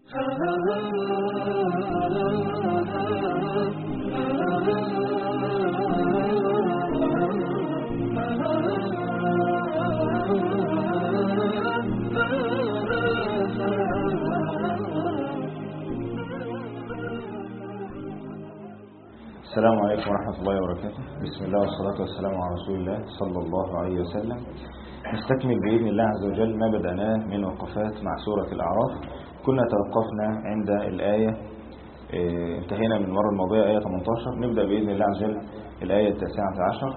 السلام عليكم ورحمة الله وبركاته. بسم الله والصلاة والسلام على رسول الله صلى الله عليه وسلم. نستكمل بإذن الله عز وجل ما بدأناه من وقفات مع سورة الأعراف. كنا توقفنا عند الآية انتهينا من المرة الماضية آية 18. نبدأ بإذن الله عز وجل الآية 19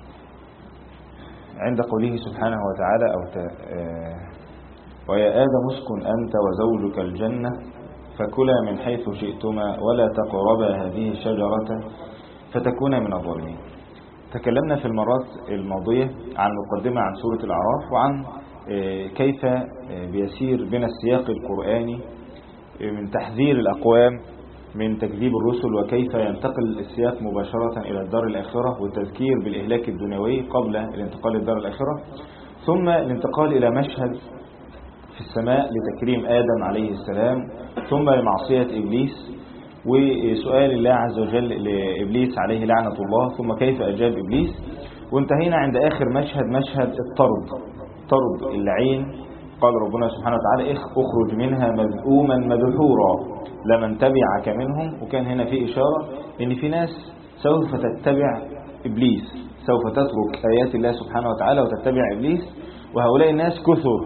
عند قوله سبحانه وتعالى ويا آدم اسكن أنت وزوجك الجنة فكلا من حيث شئتما ولا تقربا هذه الشجرة فتكونا من الظالمين. تكلمنا في المرات الماضية عن مقدمة عن سورة الأعراف وعن كيف بيسير بنا السياق القرآني من تحذير الأقوام من تكذيب الرسل، وكيف ينتقل السياق مباشرة إلى الدار الآخرة والتذكير بالإهلاك الدنيوي قبل الانتقال للدار الآخرة، ثم الانتقال إلى مشهد في السماء لتكريم آدم عليه السلام، ثم لمعصية إبليس وسؤال الله عز وجل لإبليس عليه لعنة الله، ثم كيف أجاب إبليس. وانتهينا عند آخر مشهد طرد اللعين. قال ربنا سبحانه وتعالى اخرج منها مذءوما مدحورا لمن تبعك منهم. وكان هنا في إشارة إن في ناس سوف تتبع إبليس، سوف تترك آيات الله سبحانه وتعالى وتتبع إبليس، وهؤلاء الناس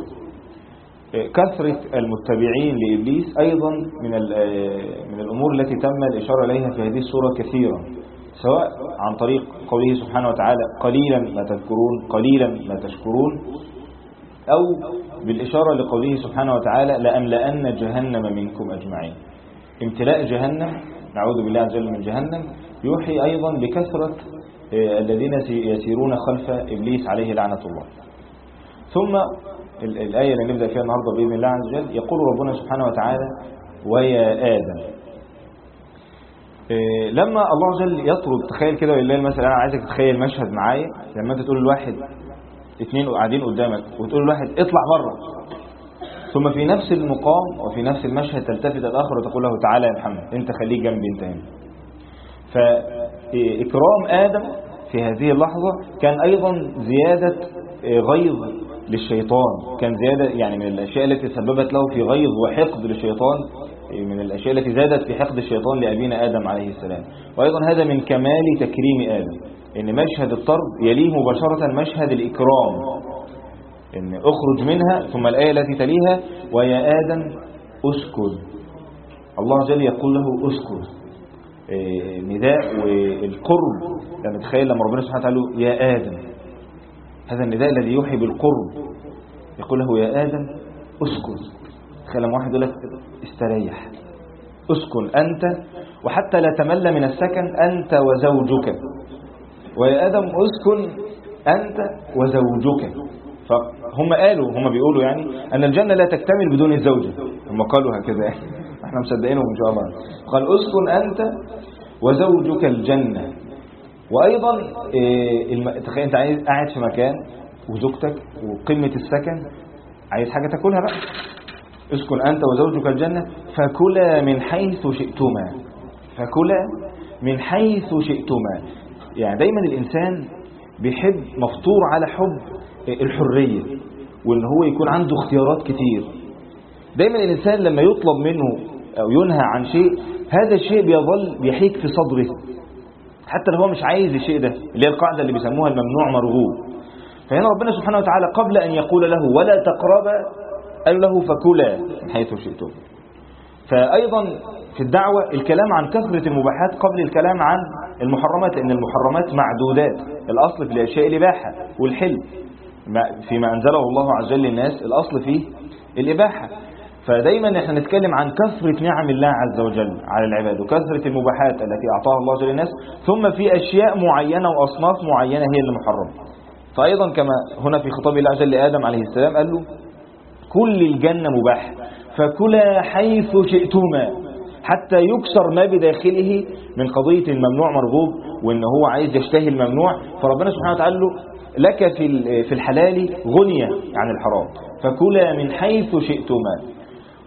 كثرة المتبعين لإبليس أيضا من الأمور التي تم الإشارة إليها في هذه السورة كثيرا، سواء عن طريق قوله سبحانه وتعالى قليلا ما تذكرون قليلا ما تشكرون، أو بالإشارة لقوله سبحانه وتعالى لأملأن جهنم منكم أجمعين. امتلاء جهنم، نعوذ بالله عز وجل من جهنم، يوحي أيضا بكثرة الذين يسيرون خلف إبليس عليه لعنة الله. ثم الآية اللي نبدأ فيها النهاردة بإذن الله عز وجل يقول ربنا سبحانه وتعالى ويا آدم. لما الله عز وجل يطرد، تخيل كده ولله المثل، أنا عايزك تتخيل مشهد معايا لما أنت تقول لواحد اثنين قاعدين قدامك وتقول لواحد اطلع بره، ثم في نفس المقام وفي نفس المشهد تلتفت الآخر وتقول له تعالى يا محمد أنت خليك جنبي أنت هنا. فإكرام آدم في هذه اللحظة كان أيضا زيادة غيظ للشيطان، كان زيادة يعني من الأشياء التي سببت له في غيظ وحقد للشيطان، من الأشياء التي زادت في حقد الشيطان لأبينا آدم عليه السلام. وأيضا هذا من كمال تكريم آدم، إن مشهد الطرد يليه مباشرة مشهد الإكرام، إن أخرج منها، ثم الآية التي تليها ويا آدم أسكن. الله عز وجل يقول له أسكن، نداء والقرب. لما تخيل لما ربنا سبحانه وتعالى يا آدم، هذا النداء الذي يوحي بالقرب، يقول له يا آدم اسكن. تخيل لما واحد يقول لك استريح، اسكن أنت، وحتى لا تمل من السكن أنت وزوجك. ويا آدم اسكن أنت وزوجك. فهم بيقولوا يعني أن الجنة لا تكتمل بدون الزوجة، هم قالوا هكذا يعني. احنا مصدقينهم إن شاء الله. قال اسكن أنت وزوجك الجنة. وأيضا تخيل أنت قاعد في مكان وزوجتك وقمة السكن، عايز حاجة تاكلها بقى، اسكن أنت وزوجك الجنة فكلا من حيث شئتما. فكلا من حيث شئتما، يعني دايما الإنسان بيحب، مفطور على حب الحرية وإن هو يكون عنده اختيارات كتير. دايما الإنسان لما يطلب منه أو ينهى عن شيء، هذا الشيء بيظل بيحيك في صدره حتى لو هو مش عايز الشيء ده، اللي هي القاعدة اللي بيسموها الممنوع مرغوب. فهنا ربنا سبحانه وتعالى قبل أن يقول له ولا تقربا قال له فكلا من حيث شئتم. فأيضا في الدعوة الكلام عن كثرة المباحات قبل الكلام عن المحرمات، لأن المحرمات معدودات. الأصل في الأشياء الإباحة والحل، فيما أنزله الله عز وجل للناس الأصل فيه الإباحة. فدايما احنا نتكلم عن كثرة نعم الله عز وجل على العباد وكثرة المباحات التي أعطاها الله عز وجل للناس، ثم في أشياء معينة وأصناف معينة هي اللي محرمة. فأيضا كما هنا في خطاب الله عز وجل لآدم عليه السلام قال له كل الجنة مباح فكلا حيث شئتما، حتى يكسر ما بداخله من قضية الممنوع مرغوب وإن هو عايز يشتهي الممنوع. فربنا سبحانه وتعالى له لك في الحلال غنية عن الحرام، فكلا من حيث شئتما.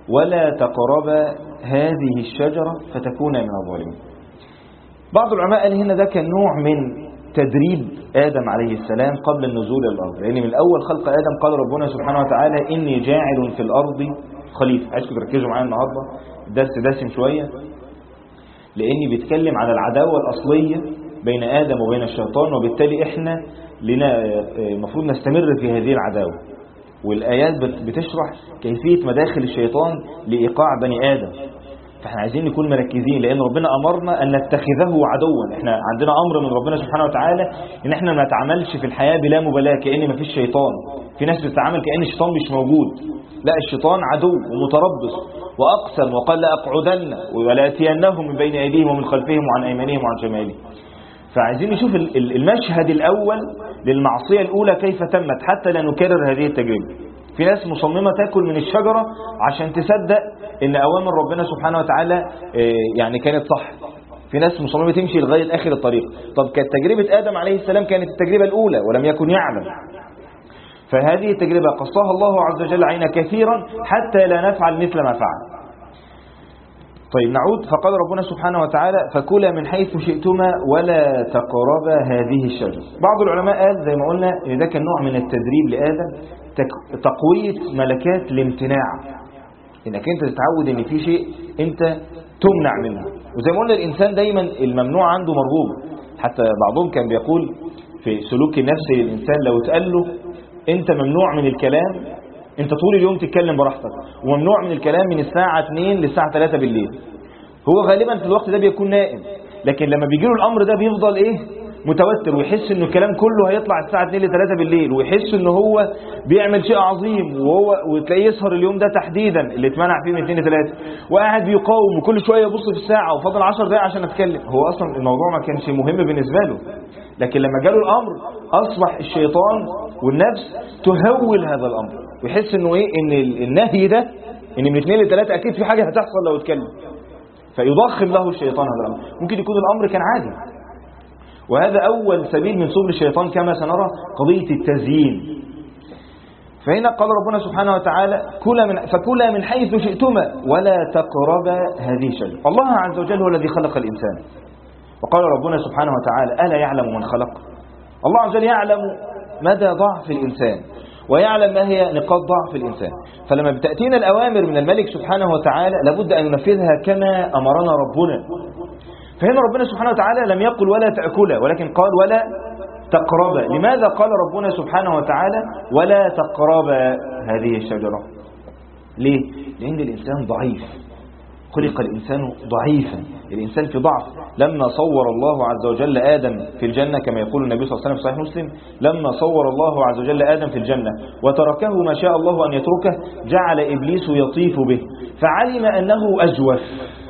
ولا تقربا هذه الشجرة فتكونا من الظالمين. بعض العلماء قال هنا ده كان نوع من تدريب آدم عليه السلام قبل النزول إلى الأرض، لأن من أول خلق آدم قال ربنا سبحانه وتعالى إني جاعل في الأرض خليفة. عايزكم تركزوا معايا النهاردة، الدرس دسم شوية لأني بيتكلم على العداوة الأصلية بين آدم وبين الشيطان، وبالتالي إحنا لنا المفروض نستمر في هذه العداوة. والآيات بتشرح كيفية مداخل الشيطان لإيقاع بني آدم، فاحنا عايزين نكون مركزين، لأن ربنا أمرنا أن نتخذه عدوا. احنا عندنا أمر من ربنا سبحانه وتعالى إن احنا ما نتعاملش في الحياة بلا مبالاة كأن ما فيش شيطان. في ناس بتتعامل كأن الشيطان مش موجود، لا، الشيطان عدو ومتربص، وأقسم وقال لأقعدن ولآتينهم من بين أيديهم ومن خلفهم وعن أيمانهم وعن شمالهم. فعايزين نشوف المشهد الأول للمعصية الأولى كيف تمت حتى لا نكرر هذه التجربة. في ناس مصممة تأكل من الشجرة عشان تصدق إن أوامر ربنا سبحانه وتعالى يعني كانت صح. في ناس مصممة تمشي لغاية آخر الطريق. طب كانت تجربة آدم عليه السلام كانت التجربة الأولى ولم يكن يعلم، فهذه التجربة قصها الله عز وجل علينا كثيرا حتى لا نفعل مثل ما فعل. طيب نعود. فقال ربنا سبحانه وتعالى فكلا من حيث شئتما ولا تقربا هذه الشجرة. بعض العلماء قال زي ما قلنا إن ده كان نوع من التدريب لآدم، تقوية ملكات الامتناع، إنك أنت تتعود إن في شيء أنت تمنع منه. وزي ما قلنا الإنسان دايما الممنوع عنده مرغوب. حتى بعضهم كان بيقول في سلوك النفس للإنسان لو تقال له أنت ممنوع من الكلام، أنت طول اليوم تتكلم براحتك، وممنوع من الكلام من الساعة 2 للساعة 3 بالليل، هو غالبا في الوقت ده بيكون نائم، لكن لما بيجيله الأمر ده بيفضل متوتر، ويحس انه الكلام كله هيطلع الساعة 2 ل 3 بالليل، ويحس انه هو بيعمل شيء عظيم، وتلاقيه يسهر اليوم ده تحديدا اللي اتمنع فيه من 2 ل 3، وقاعد بيقاوم وكل شوية يبص في الساعة وفضل 10 دقايق عشان اتكلم. هو اصلا الموضوع ما كانش مهم بالنسبة له، لكن لما جاله الامر اصبح الشيطان والنفس تهول هذا الامر، ويحس انه ان النهي ده ان من 2 ل 3 اكيد في حاجة هتحصل لو اتكلم، فيضخم له الشيطان هذا الامر. ممكن يكون الامر كان عادي، وهذا أول سبيل من سبل الشيطان كما سنرى قضية التزيين. فهنا قال ربنا سبحانه وتعالى فكلا من حيث شئتما ولا تقربا هذه الشجرة. الله عز وجل هو الذي خلق الإنسان، وقال ربنا سبحانه وتعالى ألا يعلم من خلق. الله عز وجل يعلم مدى ضعف الإنسان، ويعلم ما هي نقاط ضعف الإنسان، فلما بتأتينا الأوامر من الملك سبحانه وتعالى لابد أن ننفذها كما أمرنا ربنا. فهنا ربنا سبحانه وتعالى لم يقل ولا تأكلا، ولكن قال ولا تقربا. لماذا قال ربنا سبحانه وتعالى ولا تقربا هذه الشجرة؟ ليه؟ لأن الإنسان ضعيف، خلق الإنسان ضعيفا، الإنسان في ضعف. لما صور الله عز وجل آدم في الجنة كما يقول النبي صلى الله عليه وسلم في صحيح مسلم، لما صور الله عز وجل آدم في الجنة وتركه ما شاء الله أن يتركه جعل إبليس يطيف به فعلم أنه أجوف.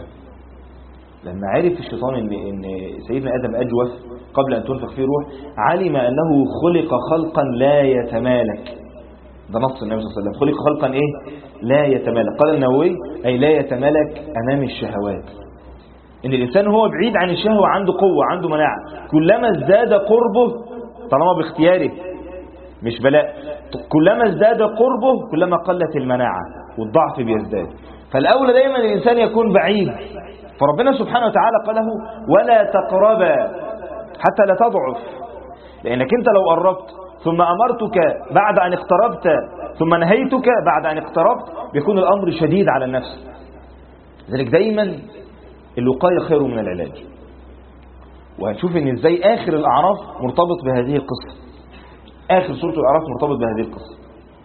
لما عرف الشيطان إن سيدنا آدم أجوف قبل أن تنفخ فيه روح، علم أنه خلق خلقا لا يتمالك. ده نص النبي صلى الله عليه وسلم، خلق خلقا لا يتمالك. قال النووي أي لا يتمالك أمام الشهوات. إن الإنسان هو بعيد عن الشهوة عنده قوة، عنده مناعة، كلما ازداد قربه طالما باختياره مش بلاء، كلما ازداد قربه كلما قلت المناعة والضعف بيزداد. فالأولى دايما الإنسان يكون بعيد. فربنا سبحانه وتعالى قال له ولا تقربا حتى لا تضعف، لأنك أنت لو قربت ثم أمرتك بعد أن اقتربت ثم نهيتك بعد أن اقتربت بيكون الأمر شديد على النفس. لذلك دايما الوقاية خير من العلاج. وهنشوف ان ازاي آخر الأعراف مرتبط بهذه القصة، آخر سورة الأعراف مرتبط بهذه القصة.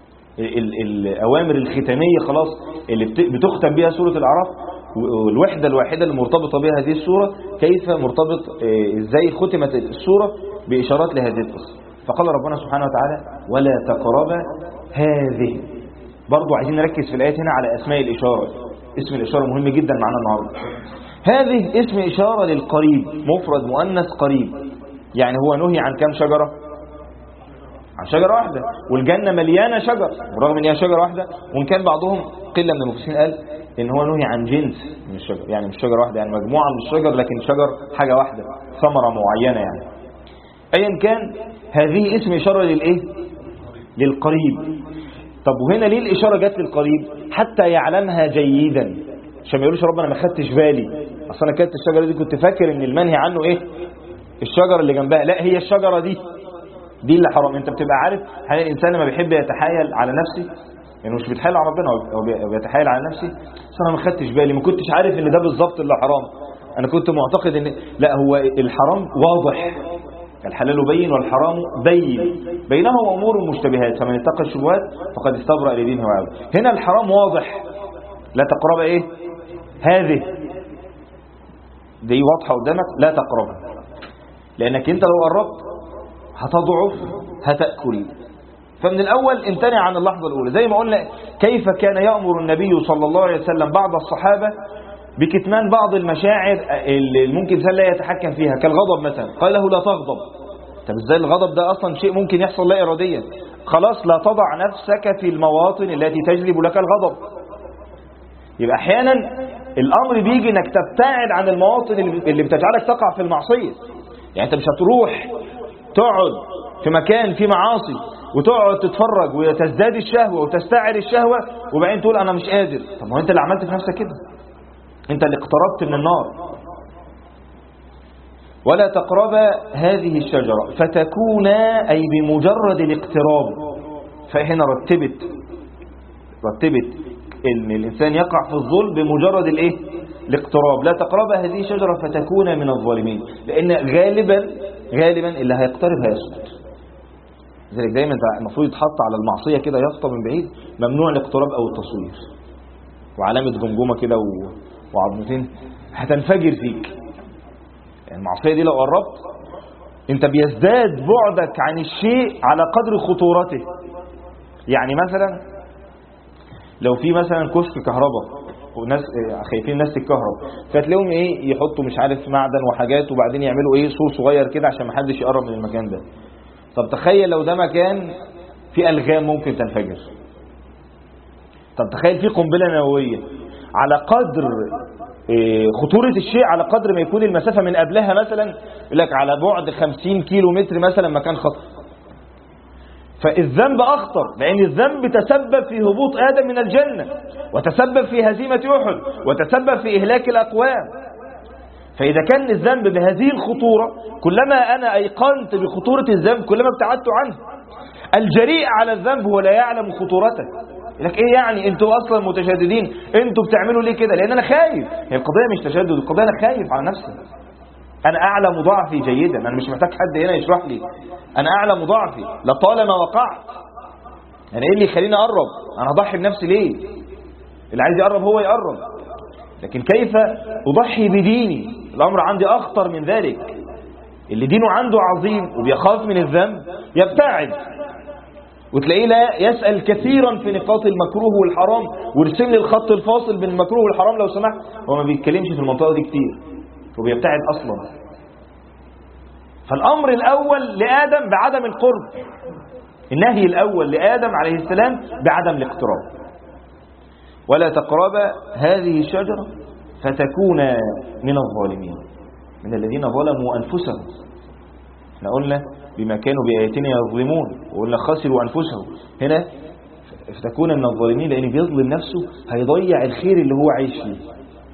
الأوامر الختامية خلاص اللي بتختم بها سورة الأعراف، والوحدة الواحدة اللي مرتبطة بها هذه السورة كيف مرتبط ازاي ختمت السورة بإشارات لهذه القصة. فقال ربنا سبحانه وتعالى ولا تقربا هذه. برضو عايزين نركز في الآيات هنا على أسماء الإشارة. اسم الإشارة مهم جدا معنا النهاردة. هذه اسم إشارة للقريب، مفرد مؤنث قريب. يعني هو نهي عن كم شجرة؟ عن شجرة واحدة، والجنة مليانة شجر ورغم ان هي شجرة واحدة. وان كان بعضهم قلة من المفسرين قال ان هو نهي عن جنس من الشجر، يعني مش شجرة واحدة، يعني مجموعة من الشجر لكن شجر حاجة واحدة، ثمرة معينة يعني. ايا كان هذه اسم إشارة للإيه؟ للقريب. طب وهنا ليه الإشارة جت للقريب؟ حتى يعلمها جيدا، عشان ما يقولوش رب أنا ما خدتش بالي، أصلا أنا كانت الشجرة دي كنت فاكر إن المنهي عنه إيه؟ الشجرة اللي جنبها. لا، هي الشجرة دي اللي حرام. أنت بتبقى عارف هل الإنسان لما بيحب يتحايل على نفسه، يعني مش بيتحايل على ربنا، هو بيتحايل على نفسه، بس أنا ما خدتش بالي، ما كنتش عارف إن ده بالظبط اللي حرام، أنا كنت معتقد إن لا، هو الحرام واضح، الحلال بين والحرام بين، بينهما أمور مشتبهات، فمن اتقى الشبهات فقد استبرأ لدينه وعرضه. هنا الحرام واضح، لا تقرب إيه؟ هذه دي واضحة قدامك، لا تقربها، لأنك أنت لو قربت هتضعف هتأكل. فمن الأول امتنع عن اللحظة الأولى. زي ما قلنا كيف كان يأمر النبي صلى الله عليه وسلم بعض الصحابة بكتمان بعض المشاعر اللي ممكن الإنسان لا يتحكم فيها، كالغضب مثلا، قال له لا تغضب. طب ازاي الغضب ده أصلا شيء ممكن يحصل لا إراديا؟ خلاص لا تضع نفسك في المواطن التي تجلب لك الغضب. يبقى أحيانا الأمر بيجي انك تبتعد عن المواطن اللي بتجعلك تقع في المعصية. يعني انت مش هتروح تقعد في مكان فيه معاصي وتقعد تتفرج وتزداد الشهوة وتستعر الشهوة وبعدين تقول أنا مش قادر. طب ما انت اللي عملت في نفسك كده، انت اللي اقتربت من النار. ولا تقرب هذه الشجرة فتكونا، أي بمجرد الاقتراب. فهنا رتبت ان الإنسان يقع في الظلم بمجرد الاقتراب. لا تقرب هذه الشجرة فتكون من الظالمين، لأن غالبا اللي هيقترب هيسقط. لذلك دايما المفروض يتحط على المعصية كده يافطة من بعيد، ممنوع الاقتراب أو التصوير، وعلامة جمجمة كده وعظمتين هتنفجر فيك. يعني المعصية دي لو قربت انت بيزداد بعدك عن الشيء على قدر خطورته. يعني مثلا لو في مثلا كشك كهرباء وناس خايفين الناس تتكهرب، فتلاقيهم يحطوا مش عارف معدن وحاجات وبعدين يعملوا سور صغير كده عشان ما حدش يقرب من المكان ده. طب تخيل لو ده مكان فيه ألغام ممكن تنفجر. طب تخيل فيه قنبلة نووية، على قدر خطورة الشيء على قدر ما يكون المسافة من قبلها مثلا يقول لك على بعد 50 كيلو متر مثلا مكان خطر. فالذنب أخطر، لأن الذنب تسبب في هبوط آدم من الجنة، وتسبب في هزيمة أحد، وتسبب في إهلاك الأقوام. فإذا كان الذنب بهذه الخطورة، كلما أنا أيقنت بخطورة الذنب كلما ابتعدت عنه. الجريء على الذنب هو لا يعلم خطورته. لك ايه يعني انتوا اصلا متشددين، انتوا بتعملوا ليه كده؟ لان انا خايف. هي القضيه مش تشدد، القضيه انا خايف على نفسي. انا اعلم ضعفي جيدا، انا مش محتاج حد هنا يشرح لي، انا اعلم ضعفي لطالما وقعت. يعني ايه اللي يخليني اقرب؟ انا اضحي بنفسي ليه؟ اللي عايز يقرب هو يقرب. لكن كيف اضحي بديني؟ الامر عندي اخطر من ذلك. اللي دينه عنده عظيم وبيخاف من الذنب يبتعد، وتلاقيه لا يسأل كثيرا في نقاط المكروه والحرام، ويرسم لي الخط الفاصل بين المكروه والحرام لو سمحت. هو ما بيتكلمش في المنطقة دي كتير وبيبتعد أصلا. فالأمر الأول لآدم بعدم القرب، النهي الأول لآدم عليه السلام بعدم الاقتراب. ولا تقرب هذه الشجرة فتكون من الظالمين، من الذين ظلموا أنفسهم. احنا قلنا بما كانوا بآياتنا يظلمون، وقلنا خسروا أنفسهم. هنا فتكون من الظالمين، لأن بيظلم نفسه هيضيع الخير اللي هو عايش فيه.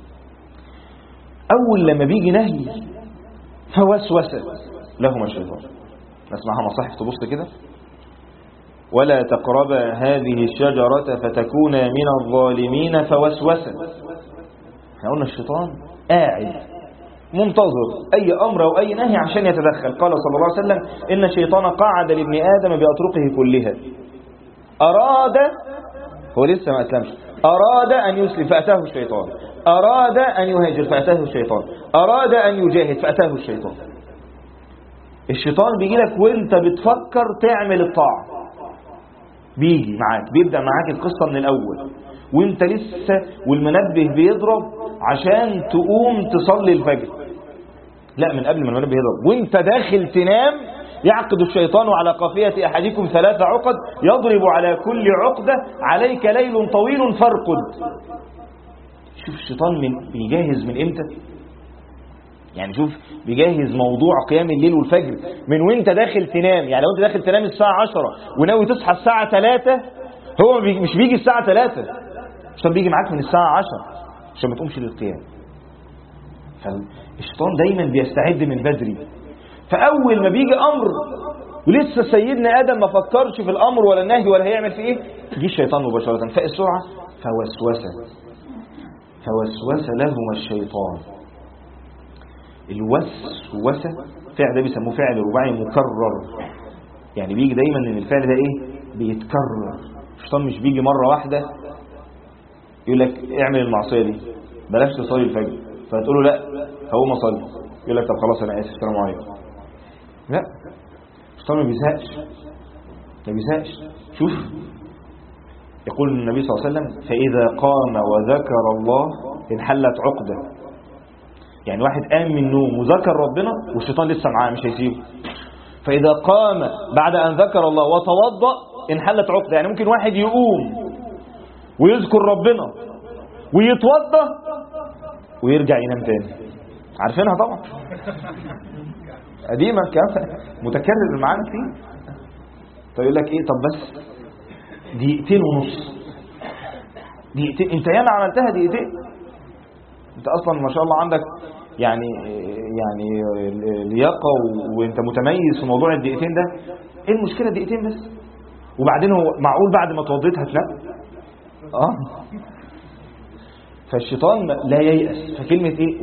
أول لما بيجي نهي فوسوس لهما الشيطان. نسمعها مصاحف تبص كده، ولا تقرب هذه الشجرة فتكون من الظالمين فوسوس. احنا قلنا الشيطان قاعد منتظر أي أمر أو أي نهي عشان يتدخل. قال صلى الله عليه وسلم إن الشيطان قعد لابن آدم بأطرقه كلها، أراد، هو لسه ما أسلمش، أراد أن يسلم فأتاه الشيطان، أراد أن يهاجر فأتاه الشيطان، أراد أن يجاهد فأتاه الشيطان. الشيطان بيجي لك وانت بتفكر تعمل الطاعة، بيجي معاك، بيبدأ معاك القصة من الأول وانت لسه والمنبه بيضرب عشان تقوم تصلي الفجر. لا، من قبل ما المنبه يضرب وانت داخل تنام يعقد الشيطان على قافية أحدكم 3 عقد يضرب على كل عقدة عليك ليل طويل فارقد. شوف الشيطان بيجهز من امتى؟ يعني شوف بيجهز موضوع قيام الليل والفجر من وانت داخل تنام. يعني لو انت داخل تنام الساعة 10 وناوي تصحى الساعة 3، هو مش بيجي الساعة 3 عشان بيجي معاك من الساعة 10 عشان ما تقومش للقيام. فالشيطان دايما بيستعد من بدري. فأول ما بيجي أمر ولسه سيدنا آدم ما فكرش في الأمر ولا النهي ولا هيعمل فيه إيه، يجي الشيطان مباشرة. فالسرعة فوسوس لهما الشيطان. الوسوسة فعل ده بيسموه فعل رباعي مكرر، يعني بيجي دايما ان الفعل ده ايه، بيتكرر. الشيطان مش بيجي مرة واحدة يقول لك اعمل المعصية دي، بلاش تصلي الفجر، فتقول له لا هقوم اصلي، يقول لك طب خلاص انا اسف السلام عليكم. لا، الشيطان ما بيزهقش. شوف يقول النبي صلى الله عليه وسلم فإذا قام وذكر الله انحلت عقدة. يعني واحد قام من النوم وذكر ربنا والشيطان لسه معاه مش هيسيبه. فإذا قام بعد أن ذكر الله وتوضأ انحلت عقدة. يعني ممكن واحد يقوم ويذكر ربنا ويتوضأ ويرجع ينام تاني. عارفينها طبعا، قديمة كام متكرر معانا كتير. فيقول لك ايه، طب بس 2.5 دقيقتين، انت ياما عملتها 2 دقيقتين، انت اصلا ما شاء الله عندك يعني لياقة وانت متميز في موضوع 2 دقيقتين ده. ايه المشكلة 2 دقيقتين بس؟ وبعدين هو معقول بعد ما توضيت هتنام؟ فالشيطان لا ييأس. فكلمة ايه،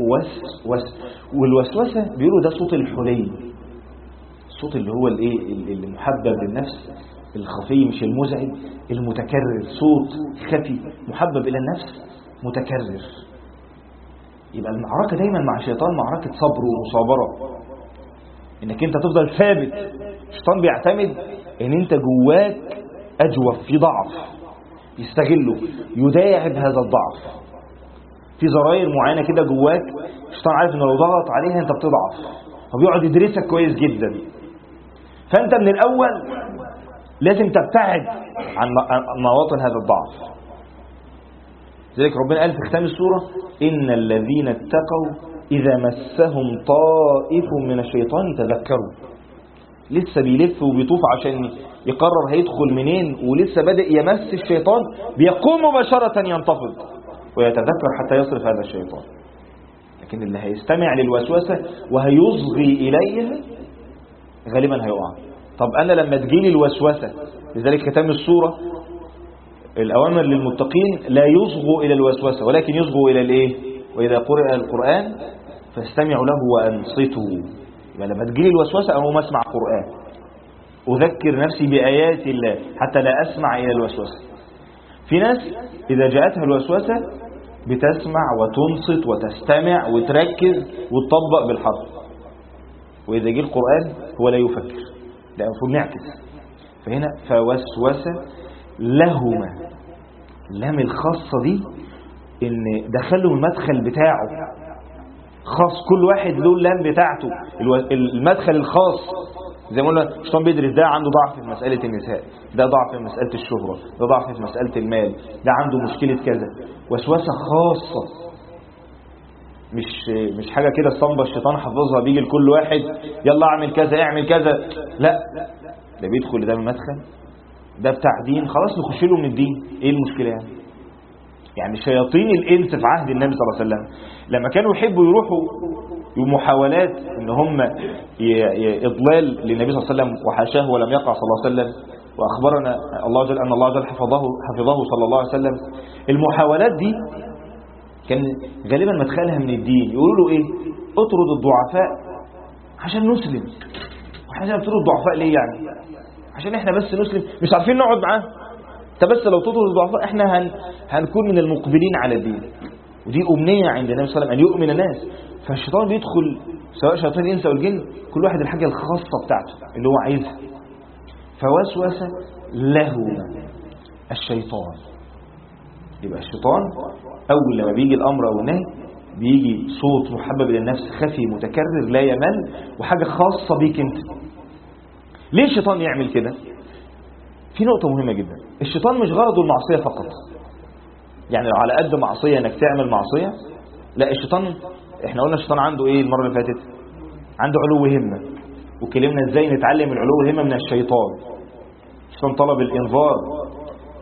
والوسوسة بيقولوا ده صوت الحلي، الصوت اللي هو الايه المحبب للنفس، الخفي مش المزعج، المتكرر، صوت خفي محبب الى النفس متكرر. يبقى المعركة دايما مع الشيطان معركة صبر ومصابرة، انك انت تفضل ثابت. الشيطان بيعتمد ان انت جواك اجوف، في ضعف يستغله، يداعب هذا الضعف في زراير معينة كده جواك. الشيطان عارف ان لو ضغط عليها انت بتضعف، فبيقعد يدرسك كويس جدا. فانت من الاول لازم تبتعد عن مواطن هذا الضعف. لذلك ربنا قال في ختام السورة إن الذين اتقوا إذا مسهم طائف من الشيطان تذكروا. لسه بيلف وبيطوف عشان يقرر هيدخل منين، ولسه بدأ يمس الشيطان، بيقوم مباشرة ينتفض ويتذكر حتى يصرف هذا الشيطان. لكن اللي هيستمع للوسوسة وهيصغي إليها غالبا هيقع. طب أنا لما تجيلي الوسوسة، لذلك ختام السورة الأوامر للمتقين لا يصغوا إلى الوسوسة ولكن يصغوا إلى الإيه؟ وإذا قرئ القرآن فاستمعوا له وأنصتوا. يعني لما تجيلي الوسوسة أقوم أسمع قرآن، أذكر نفسي بآيات الله حتى لا أسمع إلى الوسوسة. في ناس إذا جاءتها الوسوسة بتسمع وتنصت وتستمع وتركز وتطبق بالحرف، وإذا جاء القرآن هو لا يفكر. لا، المفروض نعكس. فهنا فوسوس لهما، اللام الخاصة دي إن دخلوا المدخل بتاعه خاص، كل واحد له اللام بتاعته، المدخل الخاص. زي ما قلنا الشيطان بيدرس ده عنده ضعف في مسألة النساء، ده ضعف في مسألة الشهرة، ده ضعف في مسألة المال، ده عنده مشكلة كذا. وسوسة خاصة، مش حاجة كده الصنبة الشيطان حافظها بيجي لكل واحد يلا اعمل كذا اعمل كذا. لا، ده بيدخل ده المدخل، ده بتاع دين خلاص نخش له من الدين. ايه المشكلة يعني شياطين الانس في عهد النبي صلى الله عليه وسلم لما كانوا يحبوا يروحوا محاولات ان هم اضلال للنبي صلى الله عليه وسلم وحاشاه ولم يقع صلى الله عليه وسلم، واخبرنا الله جل ان الله جل حفظه صلى الله عليه وسلم. المحاولات دي كان غالبا مدخلها من الدين. يقولوا له ايه، اطرد الضعفاء عشان نسلم. واحنا بنطرد الضعفاء ليه يعني؟ عشان احنا بس نسلم، مش عارفين نقعد معاه. انت بس لو تطرد الضعفاء احنا هنكون من المقبلين على الدين. ودي امنيه عند النبي صلى الله عليه وسلم ان يؤمن الناس. فالشيطان بيدخل سواء شياطين الانس او الجن، كل واحد الحاجه الخاصه بتاعته اللي هو عايزها. فوسوس له الشيطان. يبقى الشيطان اول لما بيجي الامر او النهي بيجي صوت محبب الى النفس خفي متكرر لا يمل، وحاجه خاصه بيك انت. ليه الشيطان يعمل كده؟ في نقطه مهمه جدا. الشيطان مش غرضه المعصيه فقط، يعني لو على قد معصيه انك تعمل معصيه، لا. الشيطان احنا قلنا الشيطان عنده ايه المره اللي فاتت؟ عنده علو همه، وكلمنا ازاي نتعلم العلو الهمه من الشيطان. الشيطان طلب الانذار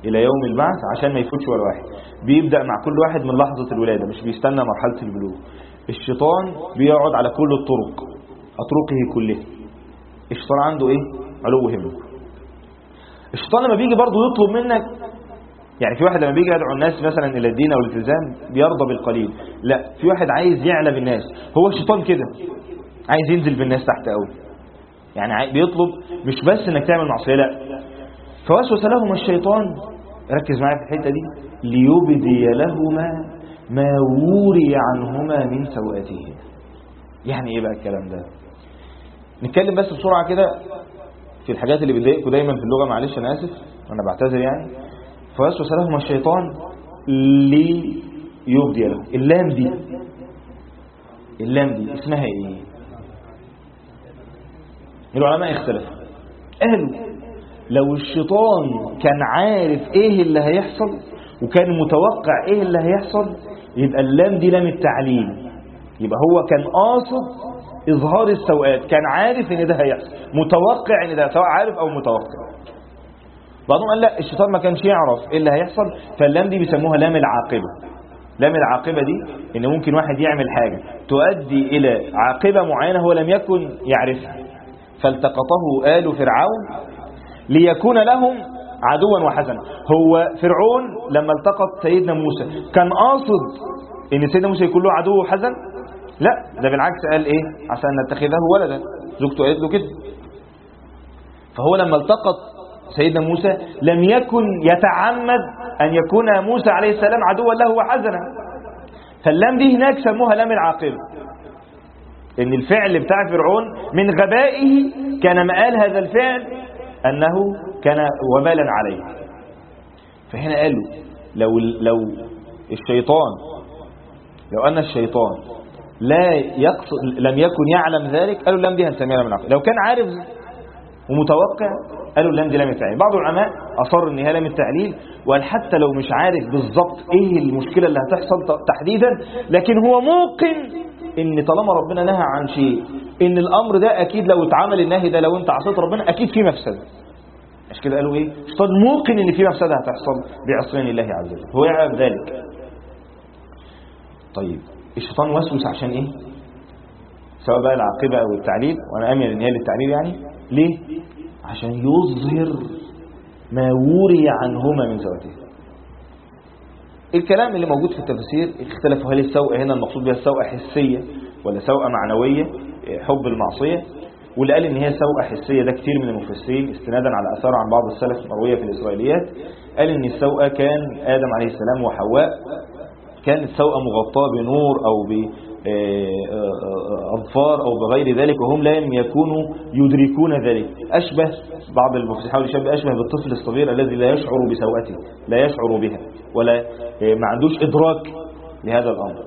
إلى يوم البعث عشان ما يفوتش ولا واحد. بيبدأ مع كل واحد من لحظة الولادة، مش بيستنى مرحلة البلوغ. الشيطان بيقعد على كل أطرقه كلها. الشيطان عنده إيه؟ علو همه. الشيطان لما بيجي برضه يطلب منك، يعني في واحد لما بيجي يدعو الناس مثلا إلى الدين أو الالتزام بيرضى بالقليل، لا، في واحد عايز يعلى بالناس. هو الشيطان كده عايز ينزل بالناس تحت قوي، يعني بيطلب مش بس انك تعمل معصية، لا. فوسوس لهما الشيطان، ركز معايا في الحتة دي، ليبدي لهما ما وري عنهما من سوءاتهما. يعني ايه بقى الكلام ده؟ نتكلم بس بسرعة كده في الحاجات اللي بتضايقكم دايما في اللغة، معلش انا اسف انا بعتذر يعني. فوسوس لهما الشيطان ليبدي لهم. اللام دي اسمها ايه؟ العلماء اختلفوا، قالوا لو الشيطان كان عارف ايه اللي هيحصل وكان متوقع ايه اللي هيحصل يبقى اللام دي لام التعليل، يبقى هو كان قاصد اظهار السوءات، كان عارف ان ده هيحصل، متوقع ان ده، سواء عارف او متوقع. بعضهم قال لا، الشيطان ما كانش يعرف ايه اللي هيحصل، فاللام دي بيسموها لام العاقبة. لام العاقبة دي ان ممكن واحد يعمل حاجة تؤدي الى عاقبة معينة هو لم يكن يعرفها، فالتقطه آل فرعون ليكون لهم عدوا وحزنا. هو فرعون لما التقط سيدنا موسى كان قاصد ان سيدنا موسى يكون له عدو وحزن؟ لا، ده بالعكس، قال ايه؟ عسى ان نتخذه ولدا، زوجته قالت له كده. فهو لما التقط سيدنا موسى لم يكن يتعمد ان يكون موسى عليه السلام عدوا له وحزنا. فاللام دي هناك سموها لام العاقبة، ان الفعل بتاع فرعون من غبائه كان مآل هذا الفعل انه كان وبالا عليه. فهنا قالوا لو ان الشيطان لا يقصد، لم يكن يعلم ذلك، قالوا اللام دي هنسميها لام العاقبة. لو كان عارف ومتوقع قالوا اللام دي لام التعليل. بعض العلماء اصر ان هي لام التعليل، وقال حتى لو مش عارف بالظبط ايه المشكلة اللي هتحصل تحديدا، لكن هو موقن ان طالما ربنا نهى عن شيء ان الامر ده اكيد لو اتعمل النهي ده، لو انت عصيت ربنا اكيد في مفسده. مش كده قالوا ايه؟ الشيطان موقن ان في مفسده هتحصل بعصيان الله عز وجل، هو يعلم ذلك. طيب الشيطان وسوس عشان ايه؟ سواء بقى العاقبه او التعليل، وانا اميل ان هي للتعليل يعني. ليه؟ عشان يظهر ما وري عنهما من سوءاتهما. الكلام اللي موجود في التفسير اختلفوا، هل السوءة هنا المقصود بها السوءة حسية ولا سوءة معنوية، حب المعصية؟ واللي قال ان هي سوءة حسية ده كتير من المفسرين استنادا على اثار عن بعض السلف مروية في الاسرائيليات. قال ان السوءة كان آدم عليه السلام وحواء، كانت سوءة مغطاة بنور او بأظفار او بغير ذلك، وهم لم يكونوا يدركون ذلك. اشبه بعض المفسرين حاول يشبه اشبه بالطفل الصغير الذي لا يشعر بسوءته، لا يشعر بها ولا ما عندوش ادراك لهذا الامر.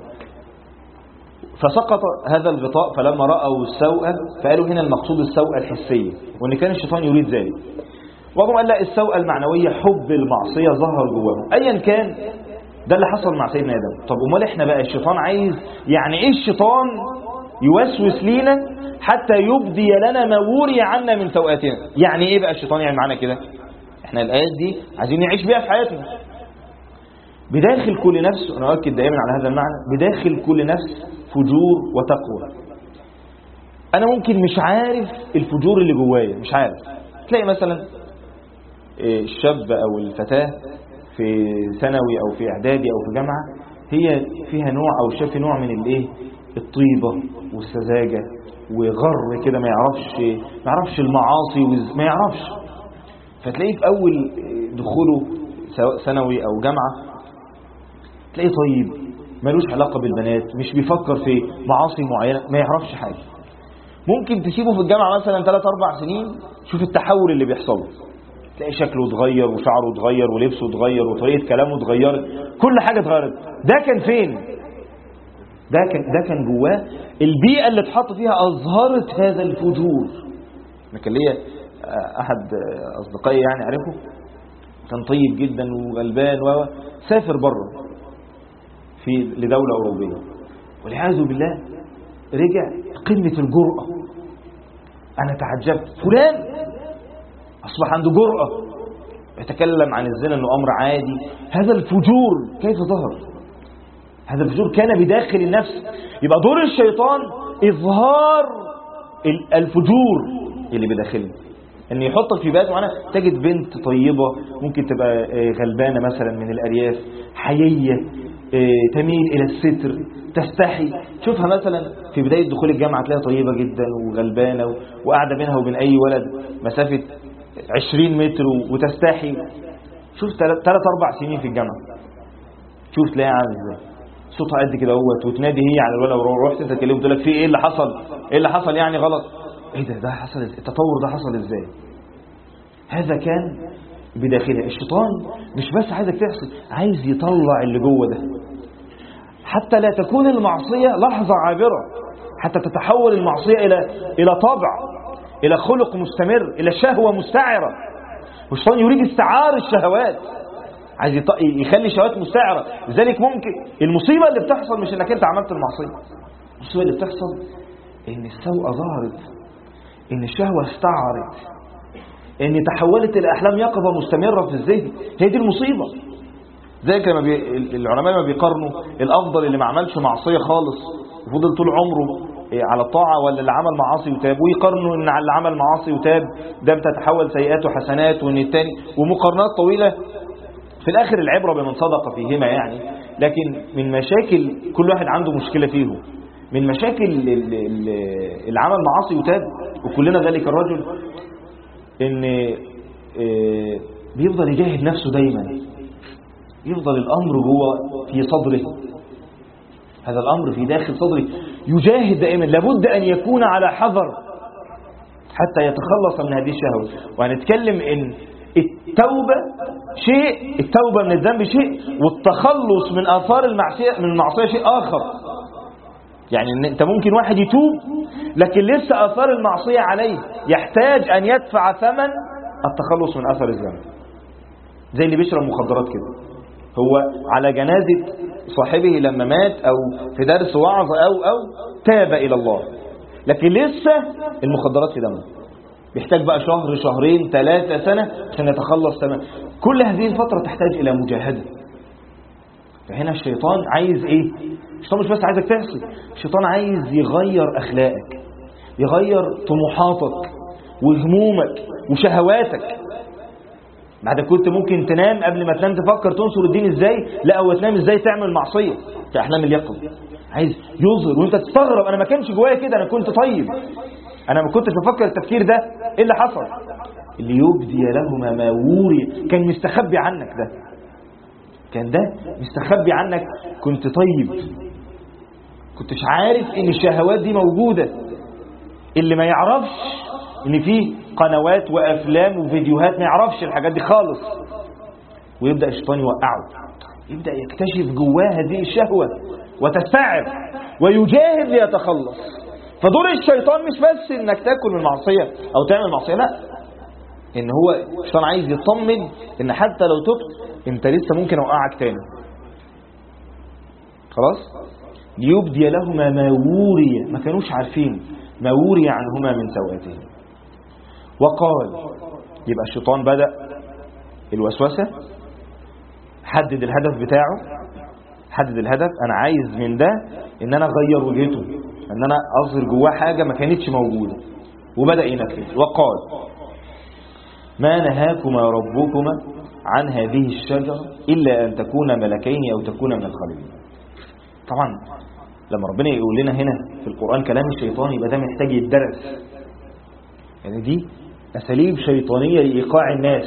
فسقط هذا الغطاء، فلما رأوا السوءة فقالوا هنا المقصود السوءة الحسية، وان كان الشيطان يريد ذلك. وهم قال لا، السوءة المعنوية حب المعصية ظهر جواهم. ايا كان ده اللي حصل مع سيدنا آدم. طب امال احنا بقى الشيطان عايز يعني ايه؟ الشيطان يوسوس لينا حتى يبدي لنا ما وري عنا من سوءاتنا. يعني ايه بقى الشيطان يعني معنا كده؟ احنا الآيات دي عايزين نعيش بيها في حياتنا. بداخل كل نفس، انا أؤكد دائما على هذا المعنى، بداخل كل نفس فجور وتقوى. انا ممكن مش عارف الفجور اللي جوايا، مش عارف. تلاقي مثلا الشاب او الفتاة في ثانوي او في اعدادي او في جامعة، هي فيها نوع او شاف نوع من الايه، الطيبة والسذاجة وغر كده، ما يعرفش المعاصي ما يعرفش. فتلاقيه في اول دخوله سواء ثانوي او جامعة تلاقيه طيب، ملوش علاقة بالبنات، مش بيفكر في معاصي معينة، ما يعرفش حاجة. ممكن تسيبه في الجامعة مثلا 3-4 سنين، شوف التحول اللي بيحصل، تلاقي شكله اتغير وشعره اتغير ولبسه اتغير وطريقة كلامه اتغيرت، كل حاجة اتغيرت. ده كان فين؟ ده كان جواه البيئة اللي اتحط فيها أظهرت هذا الفجور. أنا كان ليا أحد أصدقائي يعني أعرفه، كان طيب جدا وغلبان وسافر بره لدولة أوروبية، والعياذ بالله رجع قمة الجرأة. أنا تعجبت، فلان أصبح عنده جرأة، يتكلم عن الزنا أنه أمر عادي. هذا الفجور كيف ظهر؟ هذا الفجور كان بداخل النفس. يبقى دور الشيطان إظهار الفجور اللي بداخله، أن يحطك في بيئات معينة تجد بنت طيبة ممكن تبقى غلبانة مثلا من الأرياف، حيية، تميل إلى الستر، تستحي. شوفها مثلا في بداية دخول الجامعة تلاقيها طيبة جدا وغلبانة وقاعدة بينها وبين أي ولد مسافة 20 متر وتستحي. شوف 3-4 سنين في الجامعة، شوف تلاقيها عامل ازاي، صوتها قد كده اهوت، وتنادي هي على الولد ورحت انت تكلمه تقول لك في ايه اللي حصل؟ ايه اللي حصل يعني غلط؟ ايه ده حصل، التطور ده حصل ازاي؟ هذا كان بداخله. الشيطان مش بس عايزك تحصل، عايز يطلع اللي جوه ده حتى لا تكون المعصية لحظة عابرة، حتى تتحول المعصية إلى طبع، إلى خلق مستمر، إلى شهوة مستعرة. والشيطان يريد استعار الشهوات، عايز يخلي الشهوات مستعرة. لذلك ممكن المصيبة اللي بتحصل مش انك انت عملت المعصية، المصيبة اللي بتحصل ان السوء ظهرت، ان الشهوة استعرت، ان تحولت الى احلام يقظة مستمرة في الذهن. هي دي المصيبة. زي كما العلماء ما بيقارنوا الافضل اللي ما عملش معصية خالص وفضل طول عمره على الطاعة، ولا اللي عمل معاصي وتاب، ويقارنوا ان على اللي عمل معاصي وتاب ده بتتحول سيئات وحسنات، وان التاني، ومقارنات طويلة. في الآخر العبرة بمن صدق فيهما يعني. لكن من مشاكل كل واحد عنده مشكلة فيهم، من مشاكل اللي عمل معاصي وتاب وكلنا ذلك الرجل، ان بيفضل يجاهد نفسه دايما، يفضل الأمر هو في صدره، هذا الأمر في داخل صدره، يجاهد دائما. لابد أن يكون على حذر حتى يتخلص من هذه الشهوة. وهنتكلم ان التوبة شيء، التوبة من الذنب شيء، والتخلص من آثار المعصية شيء آخر. يعني إن انت ممكن واحد يتوب لكن لسه آثار المعصية عليه، يحتاج أن يدفع ثمن التخلص من آثار الذنب. زي اللي بيشرب مخدرات كده، هو على جنازة صاحبه لما مات أو في درس وعظ أو تاب إلى الله، لكن لسه المخدرات في دمه، بيحتاج بقى شهر، شهرين، 3 سنة عشان يتخلص تماما. كل هذه الفترة تحتاج إلى مجاهدة. فهنا الشيطان عايز إيه؟ الشيطان مش بس عايزك تحصل، الشيطان عايز يغير أخلاقك، يغير طموحاتك وهمومك وشهواتك. بعد كنت ممكن تنام قبل ما تنام تفكر تنصر الدين إزاي، لا هو تنام إزاي تعمل معصية كأحلام اليقظة. عايز يظهر وانت تستغرب، أنا ما كانش جوايا كده، أنا كنت طيب، أنا ما كنتش بفكر التفكير ده. إيه اللي حصل؟ اللي يبدي لهما ما وري، كان مستخبي عنك، ده كان ده مستخبي عنك. كنت طيب، كنتش عارف إن الشهوات دي موجودة. اللي ما يعرفش إن فيه قنوات وأفلام وفيديوهات، ما يعرفش الحاجات دي خالص، ويبدأ الشيطان يوقعه، يبدأ يكتشف جواه هذه الشهوة وتستعر ويجاهد ليتخلص. فدور الشيطان مش بس انك تاكل من معصية او تعمل معصية، لا، ان هو الشيطان عايز يطمن ان حتى لو تبت انت لسه ممكن اوقعك تاني. خلاص، ليبدي لهما ما وري، ما كانوش عارفين ما وري عنهما من سوءاتهم. وقال، يبقى الشيطان بدأ الوسوسة، حدد الهدف بتاعه، حدد الهدف، انا عايز من ده ان انا اغير وجهته، ان انا اظهر جواه حاجة ما كانتش موجودة، وبدأ ينفذ. وقال ما نهاكما ربكما عن هذه الشجرة إلا أن تكونا ملكين أو تكونا من الخالدين. طبعا لما ربنا يقول لنا هنا في القرآن كلام الشيطان يبقى ده محتاج يدرس، يعني دي أساليب شيطانية لإيقاع الناس.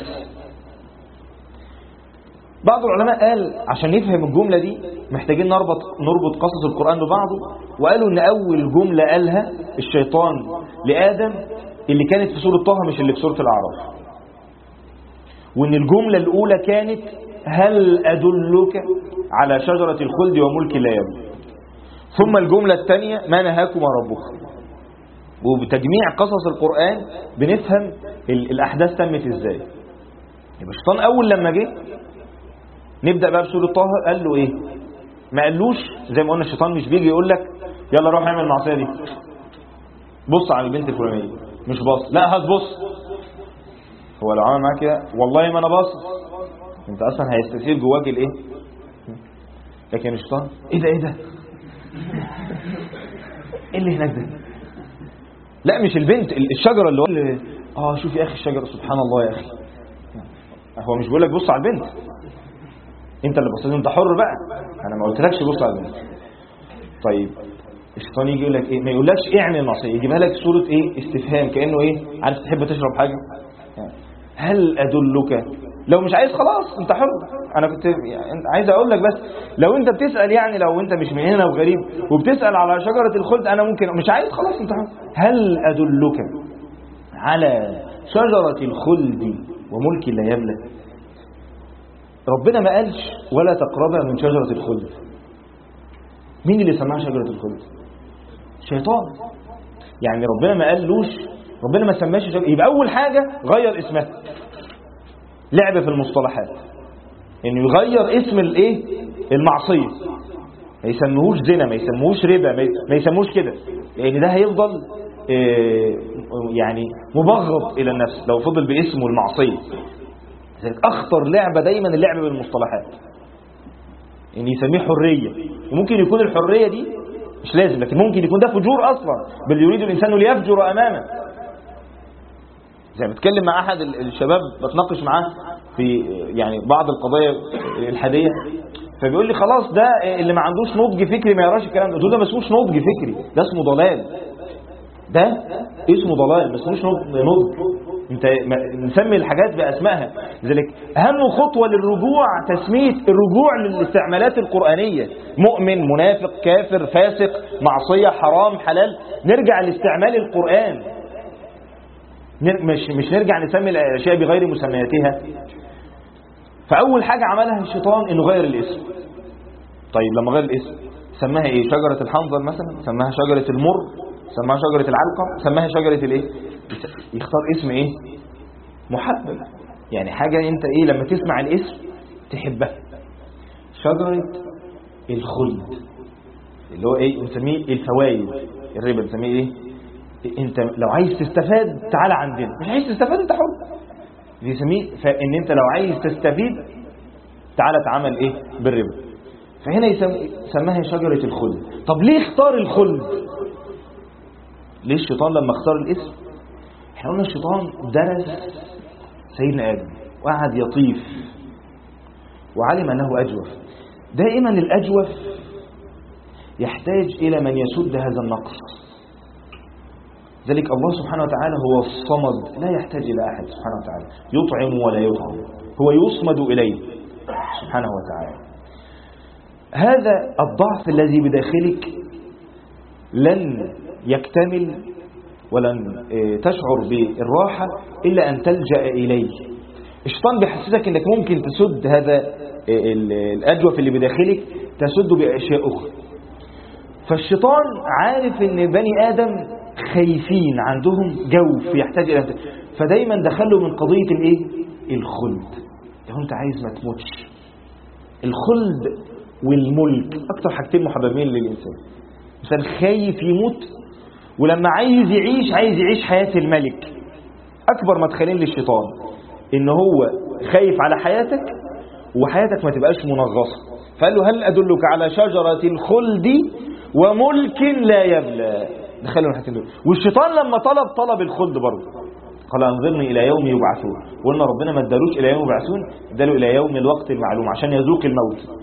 بعض العلماء قال عشان نفهم الجملة دي محتاجين نربط قصص القرآن ببعضه، وقالوا ان اول جملة قالها الشيطان لآدم اللي كانت في سورة طه مش اللي في سورة الأعراف، وان الجملة الاولى كانت هل أدلك على شجرة الخلد وملك لا يبلى، ثم الجملة الثانية ما نهاكما ربكم. وبتجميع قصص القرآن بنفهم الأحداث تمت ازاي. يبقى الشيطان اول لما جه، نبدأ بقى بسورة طه، قال له ايه؟ ما قالوش زي ما قلنا الشيطان مش بيجي يقول لك يلا روح اعمل المعصيه دي، بص على البنت الفلانيه، مش بص، لا هتبص، هو لو عمل معاك كده والله ما انا باصص، انت اصلا هيستثير جواك الايه. لكن الشيطان ايه ده ايه اللي هناك ده؟ لا مش البنت، الشجره اللي هو شوف يا اخي الشجره سبحان الله يا اخي. هو مش بيقول لك بص على البنت، انت اللي بصيت، انت حر بقى، انا ما قلتلكش بص على البنت. طيب الشيطان يجي يقول لك ايه؟ ما يقولكش اعمل المعصيه، يجيبها لك صوره ايه؟ استفهام، كانه ايه؟ عارف تحب تشرب حاجه؟ هل ادلك؟ لو مش عايز خلاص انت حر. انا كنت يعني عايز اقول لك بس لو انت بتسال، يعني لو انت مش من هنا وغريب وبتسال على شجره الخلد، انا ممكن مش عايز خلاص انت حر. هل ادلك على شجره الخلد وملك لا يبلى؟ ربنا ما قالش ولا تقربا من شجره الخلد. مين اللي سماها شجره الخلد؟ شيطان. يعني ربنا ما قالوش، ربنا ما سماش شجره. يبقى اول حاجه غير اسمها، لعب في المصطلحات، انه يغير اسم الايه؟ المعصيه. ما يسموهوش زنا، ما يسموهوش ربا، ما يسموهوش كده، لان ده هيفضل يعني مبغض الى النفس لو فضل باسمه المعصيه. اخطر لعبه دايما اللعب بالمصطلحات، ان يسميه حريه، وممكن يكون الحريه دي مش لازم، لكن ممكن يكون ده فجور اصلا، بل يريد الانسان ليفجر امامه. زي ما بتكلم مع احد الشباب بتناقش معاه في يعني بعض القضايا الالحاديه، فبيقول لي خلاص ده اللي ما عندوش نضج فكري ما يقراش الكلام ده. ما اسموش نضج فكري، ده اسمه ضلال، ده اسمه ضلال، ما اسموش نضج. انت نسمي الحاجات باسمائها. لذلك اهم خطوه للرجوع تسميه الرجوع للاستعمالات القرانيه، مؤمن، منافق، كافر، فاسق، معصيه، حرام، حلال، نرجع لاستعمال القران، مش نرجع نسمي الاشياء بغير مسمياتها. فاول حاجه عملها الشيطان انه غير الاسم. طيب لما غير الاسم سماها ايه؟ شجره الحنظل مثلا، سماها شجره المر، سماها شجره العلقم، سماها شجره الايه؟ يختار اسم ايه؟ محبب، يعني حاجه انت ايه لما تسمع الاسم تحبها. شجره الخلد اللي هو ايه؟ نسميه الفوائد، الربا نسميه ايه؟ انت لو عايز تستفاد تعال عندنا، مش عايز تستفاد انت حر. بيسميه فان انت لو عايز تستفيد تعال اتعامل ايه؟ بالربا. فهنا سماها شجرة الخلد. طب ليه اختار الخلد؟ ليه الشيطان لما اختار الاسم؟ احنا قلنا الشيطان درس سيدنا آدم وقعد يطيف وعلم انه اجوف. دائما الاجوف يحتاج الى من يسد هذا النقص. ذلك الله سبحانه وتعالى هو الصمد، لا يحتاج إلى أحد سبحانه وتعالى، يطعم ولا يطعم، هو يصمد إليه سبحانه وتعالى. هذا الضعف الذي بداخلك لن يكتمل ولن تشعر بالراحة إلا أن تلجأ إليه. الشيطان بيحسسك أنك ممكن تسد هذا الأجوف اللي بداخلك، تسد بأشياء أخرى. فالشيطان عارف أن بني آدم خايفين، عندهم جوف يحتاج إلى، فدايما دخلوا من قضية الايه؟ الخلد. لو انت عايز ما تموتش، الخلد والملك اكتر حاجتين محببين للإنسان. الإنسان خايف يموت، ولما عايز يعيش حياة الملك. أكبر مدخلين للشيطان إن هو خايف على حياتك وحياتك ما تبقاش منغصة. فقال له هل أدلك على شجرة الخلد وملك لا يبلى؟ دخلوا الحاجتين دول. والشيطان لما طلب الخلد برضه، قال انظرني إلى يوم يبعثون. وقلنا ربنا ما ادالوش إلى يوم يبعثون، اداله إلى يوم الوقت المعلوم عشان يذوق الموت.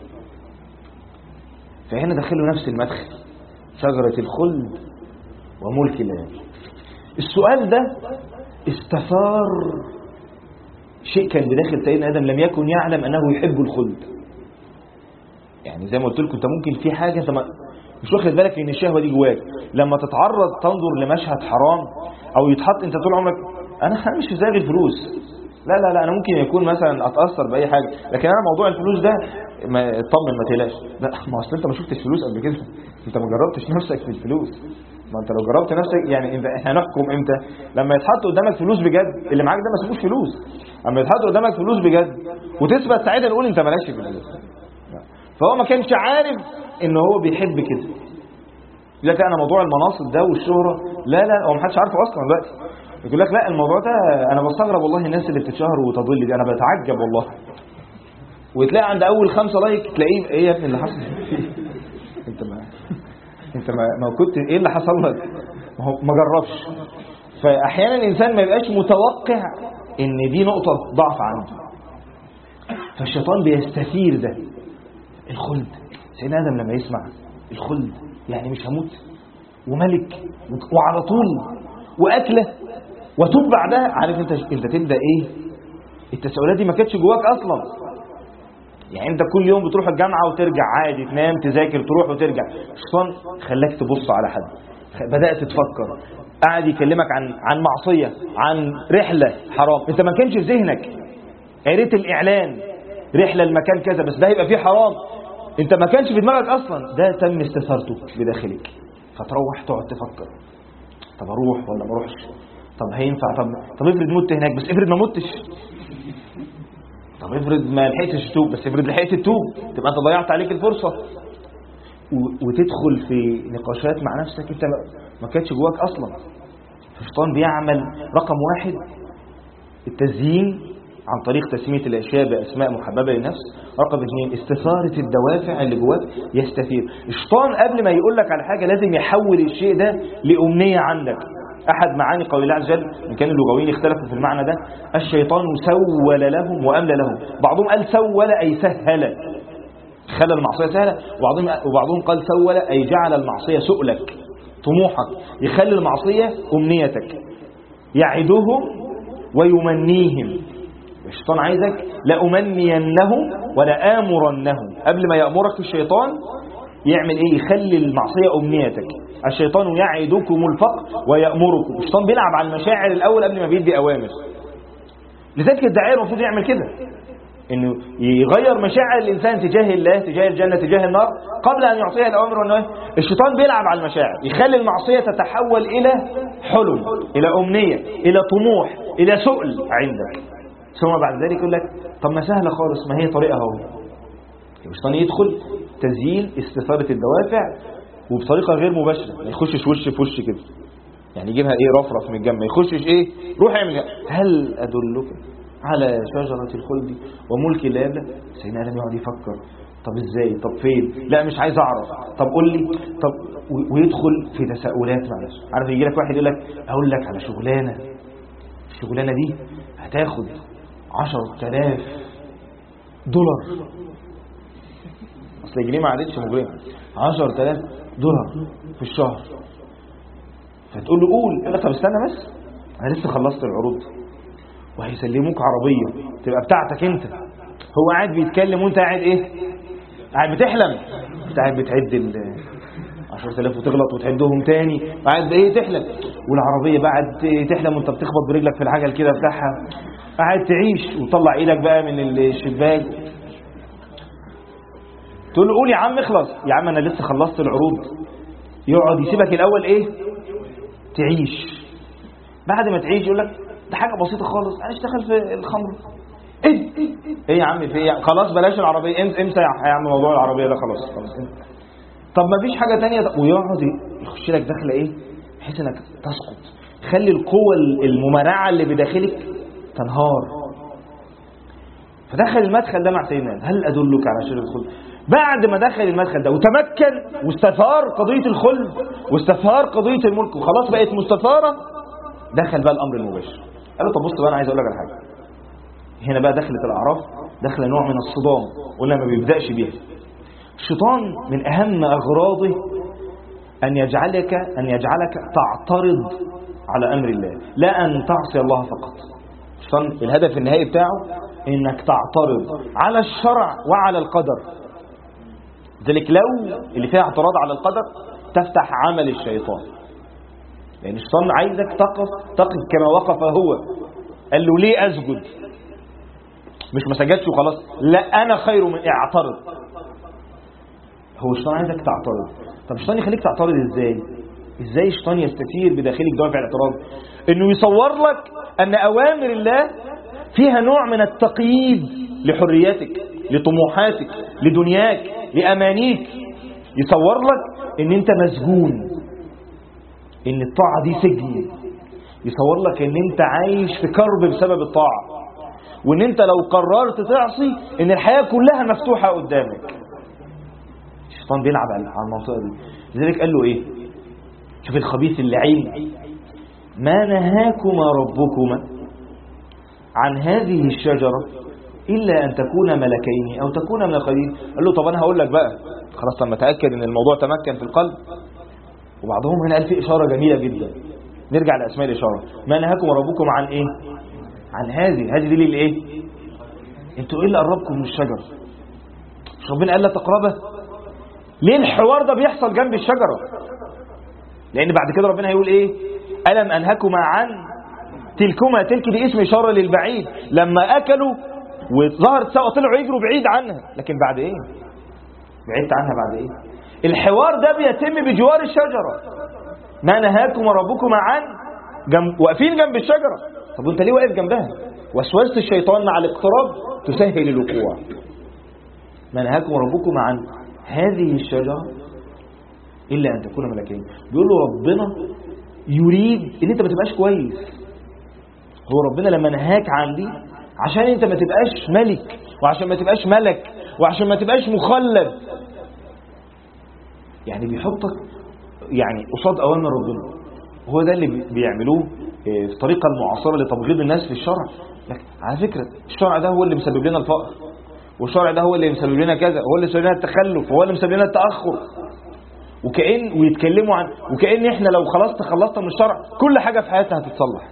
فهنا دخلوا نفس المدخل، شجرة الخلد وملك لا يبلى. السؤال ده استثار شيء كان بداخل سيدنا آدم لم يكن يعلم أنه يحب الخلد. يعني زي ما قلت لكم، انت ممكن في حاجة انت مش واخد بالك ان الشهوة دي جواك، لما تتعرض تنظر لمشهد حرام او يتحط، انت طول عمرك انا مش في زاغي الفلوس، لا انا ممكن يكون مثلا اتاثر باي حاجه، لكن انا موضوع الفلوس ده اطمن ما تقلقش. لا، ما اصل انت ما شفتش فلوس قبل كده، انت ما جربتش نفسك في الفلوس. ما انت لو جربت نفسك، يعني احنا هنحكم امتى؟ لما يتحط قدامك فلوس بجد، اللي معاك ده ما اسموش فلوس. اما يتحط قدامك فلوس بجد وتثبت ساعتها نقول انت مالكش في الفلوس. فهو ما كانش عارف ان هو بيحب كده. لك انا موضوع المناصب ده والشهرة، لا هو ما حدش عارفه اصلا دلوقتي. يقول لك لا الموضوع ده انا بستغرب والله الناس اللي بتتشهر وتضل دي، انا بتعجب والله. وتلاقي عند اول 5 لايك تلاقيه ايه يا ابني اللي حصل؟ انت ما كنت ايه اللي حصل لك؟ ما جربش. فاحيانا الانسان ما يبقاش متوقع ان دي نقطة ضعف عنده، فالشيطان بيستثير ده. الخلد، سيدنا آدم لما يسمع الخلد يعني مش هموت وملك وعلى طول وأكله وتوب بعدها، عارف انت تبدأ ايه؟ التساؤلات دي ما كانتش جواك اصلا. يعني انت كل يوم بتروح الجامعة وترجع عادي، تنام تذاكر تروح وترجع. الشيطان خلاك تبص على حد، بدأت تفكر، قاعد يكلمك عن معصية، عن رحلة حرام انت ما كانش في ذهنك. قريت الإعلان رحلة المكان كذا بس ده هيبقى فيه حرام، انت ما كانش في دماغك اصلا، ده تم استثارته بداخلك. فتروح تقعد تفكر، طب اروح ولا ما اروحش؟ طب هينفع؟ طب افرض مت هناك، بس افرض ما متش. طب افرض ما لحقتش تتوب، بس افرض لحقت تتوب تبقى انت ضيعت عليك الفرصة. وتدخل في نقاشات مع نفسك انت ما كانتش جواك اصلا. الشيطان بيعمل رقم 1 التزيين عن طريق تسمية الأشياء بأسماء محببة للنفس. رقم 2 استثارة الدوافع اللي جواك، يستثير. الشيطان قبل ما يقول لك على حاجة لازم يحول الشيء ده لأمنية عندك. أحد معاني قول الله عز وجل، إن كان اللغويين اختلفوا في المعنى ده، الشيطان سول لهم وأملى لهم. بعضهم قال سول أي سهل، خلى المعصية سهلة، وبعضهم قال سول أي جعل المعصية سؤلك، طموحك، يخلي المعصية أمنيتك. يعدهم ويمنيهم. الشيطان عايزك لأمنينهم ولا آمرنهم. قبل ما يأمرك الشيطان يعمل ايه؟ يخلي المعصية أمنيتك. الشيطان يعدكم الفقر ويأمركم. الشيطان بيلعب على المشاعر الأول قبل ما بيدي أوامر. لذلك الداعية المفروض يعمل كده، انه يغير مشاعر الانسان تجاه الله، تجاه الجنة، تجاه النار، قبل ان يعطيها الاوامر والنواهي. الشيطان بيلعب على المشاعر، يخلي المعصية تتحول الى حلم، الى امنية، الى طموح، الى سؤل عندك. ثم بعد ذلك يقول لك طب ما سهلة خالص، ما هي طريقها اهو. الشيطان يدخل تزيين استثارة الدوافع وبطريقة غير مباشرة، ما يخشش وش في وش كده، يعني يجيبها ايه رفرف من الجنب، ما يخشش ايه روح اعمل. هل ادلك على شجرة الخلد وملك لا يبلى؟ سيدنا آدم يقعد يفكر، طب ازاي؟ طب فين؟ لا مش عايز اعرف، طب قول لي، طب ويدخل في تساؤلات مع نفسه. عارف يجي لك واحد يقول لك اقول لك على شغلانه، الشغلانه دي هتاخد 10,000 دولار، اصل الجنيه ما عادتش مجرمه، 10,000 دولار في الشهر. فتقول له قول، يقول لك طب استنى بس انا لسه خلصت العروض، وهيسلموك عربيه تبقى بتاعتك انت. هو قاعد بيتكلم وانت قاعد ايه؟ قاعد بتحلم، انت قاعد بتعد 10,000 وتغلط وتعدهم تاني، قاعد ايه تحلم، والعربيه بقى قاعد تحلم وانت بتخبط برجلك في العجل كده بتاعها، قاعد تعيش وتطلع ايدك بقى من الشباك. تقول له قول يا عم اخلص، يا عم انا لسه خلصت العروض. يقعد يسيبك الاول ايه؟ تعيش. بعد ما تعيش يقول لك ده حاجه بسيطه خالص، انا اشتغل في الخمر. ايه يا عم في ايه؟ خلاص بلاش العربيه، امسى يا عم موضوع العربيه ده، خلاص. طب ما فيش حاجه تانية؟ ويقعد يخش لك داخله ايه بحيث انك تسقط، خلي القوه الممانعه اللي بداخلك تنهار. فدخل المدخل ده مع سيدنا، هل ادلك على شجرة الخلد؟ بعد ما دخل المدخل ده وتمكن واستثار قضيه الخلد واستثار قضيه الملك وخلاص بقت مستثاره، دخل بقى الامر المباشر. قال له طب بص بقى انا عايز اقول لك على حاجه. هنا بقى دخلت الاعراف، دخل نوع من الصدام، قلنا ما بيبداش بيها. الشيطان من اهم اغراضه ان يجعلك تعترض على امر الله، لا ان تعصي الله فقط. الشيطان الهدف النهائي بتاعه انك تعترض على الشرع وعلى القدر. ذلك لو اللي فيها اعتراض على القدر تفتح عمل الشيطان، لأن الشيطان عايزك تقف كما وقف هو. قال له ليه أسجد؟ مش ما سجدش وخلاص، لا أنا خير من اعترض. هو الشيطان عايزك تعترض. طب الشيطان يخليك تعترض ازاي الشيطان يستثير بداخلك دوافع الاعتراض؟ انه يصور لك ان اوامر الله فيها نوع من التقييد لحرياتك، لطموحاتك، لدنياك، لامانيك. يصور لك ان انت مسجون، ان الطاعة دي سجن، يصور لك ان انت عايش في كرب بسبب الطاعة، وان انت لو قررت تعصي ان الحياة كلها مفتوحة قدامك. الشيطان بيلعب على المنطقة دي. لذلك قال له ايه؟ شوف الخبيث اللعين، ما نهاكما ربكما عن هذه الشجرة إلا أن تكون ملكين أو تكون من الخيرين. قال له طب أنا هقول لك بقى، خلاص لما تأكد ان الموضوع تمكن في القلب. وبعضهم هنا قال في إشارة جميلة جدا، نرجع لأسماء الإشارة. ما نهاكم ربكم عن إيه؟ عن هذه دي للإيه؟ انتوا إيه اللي قربكم من الشجرة؟ مش ربنا قال لا تقربه؟ ليه الحوار ده بيحصل جنب الشجرة؟ لأن بعد كده ربنا هيقول إيه؟ ألم أنهكما عن تلكما. تلك دي اسم إشارة للبعيد، لما أكلوا وظهرت سوا طلعوا يجروا بعيد عنها، لكن بعد إيه؟ بعدت عنها بعد إيه؟ الحوار ده بيتم بجوار الشجرة. ما نهاكما ربكما عن واقفين جنب الشجرة. طب وانت ليه واقف جنبها؟ وسوسة الشيطان مع الاقتراب تسهل الوقوع. ما نهاكم ربكما عن هذه الشجرة إلا أن تكون ملكين. بيقول له ربنا يريد ان انت ما تبقاش كويس. هو ربنا لما نهاك عن دي عشان انت ما تبقاش ملك، وعشان ما تبقاش ملك، وعشان ما تبقاش مخلد. يعني بيحطك يعني قصاد أوامر ربنا. هو ده اللي بيعملوه في الطريقة المعاصرة لتبغيض الناس في الشرع. لكن على فكرة الشرع ده هو اللي مسبب لنا الفقر، والشرع ده هو اللي مسبب لنا كذا، هو اللي مسبب لنا التخلف، هو اللي مسبب لنا التأخر. ويتكلموا عن وكأن احنا لو خلاص تخلصنا من الشرع كل حاجة في حياتنا هتتصلح.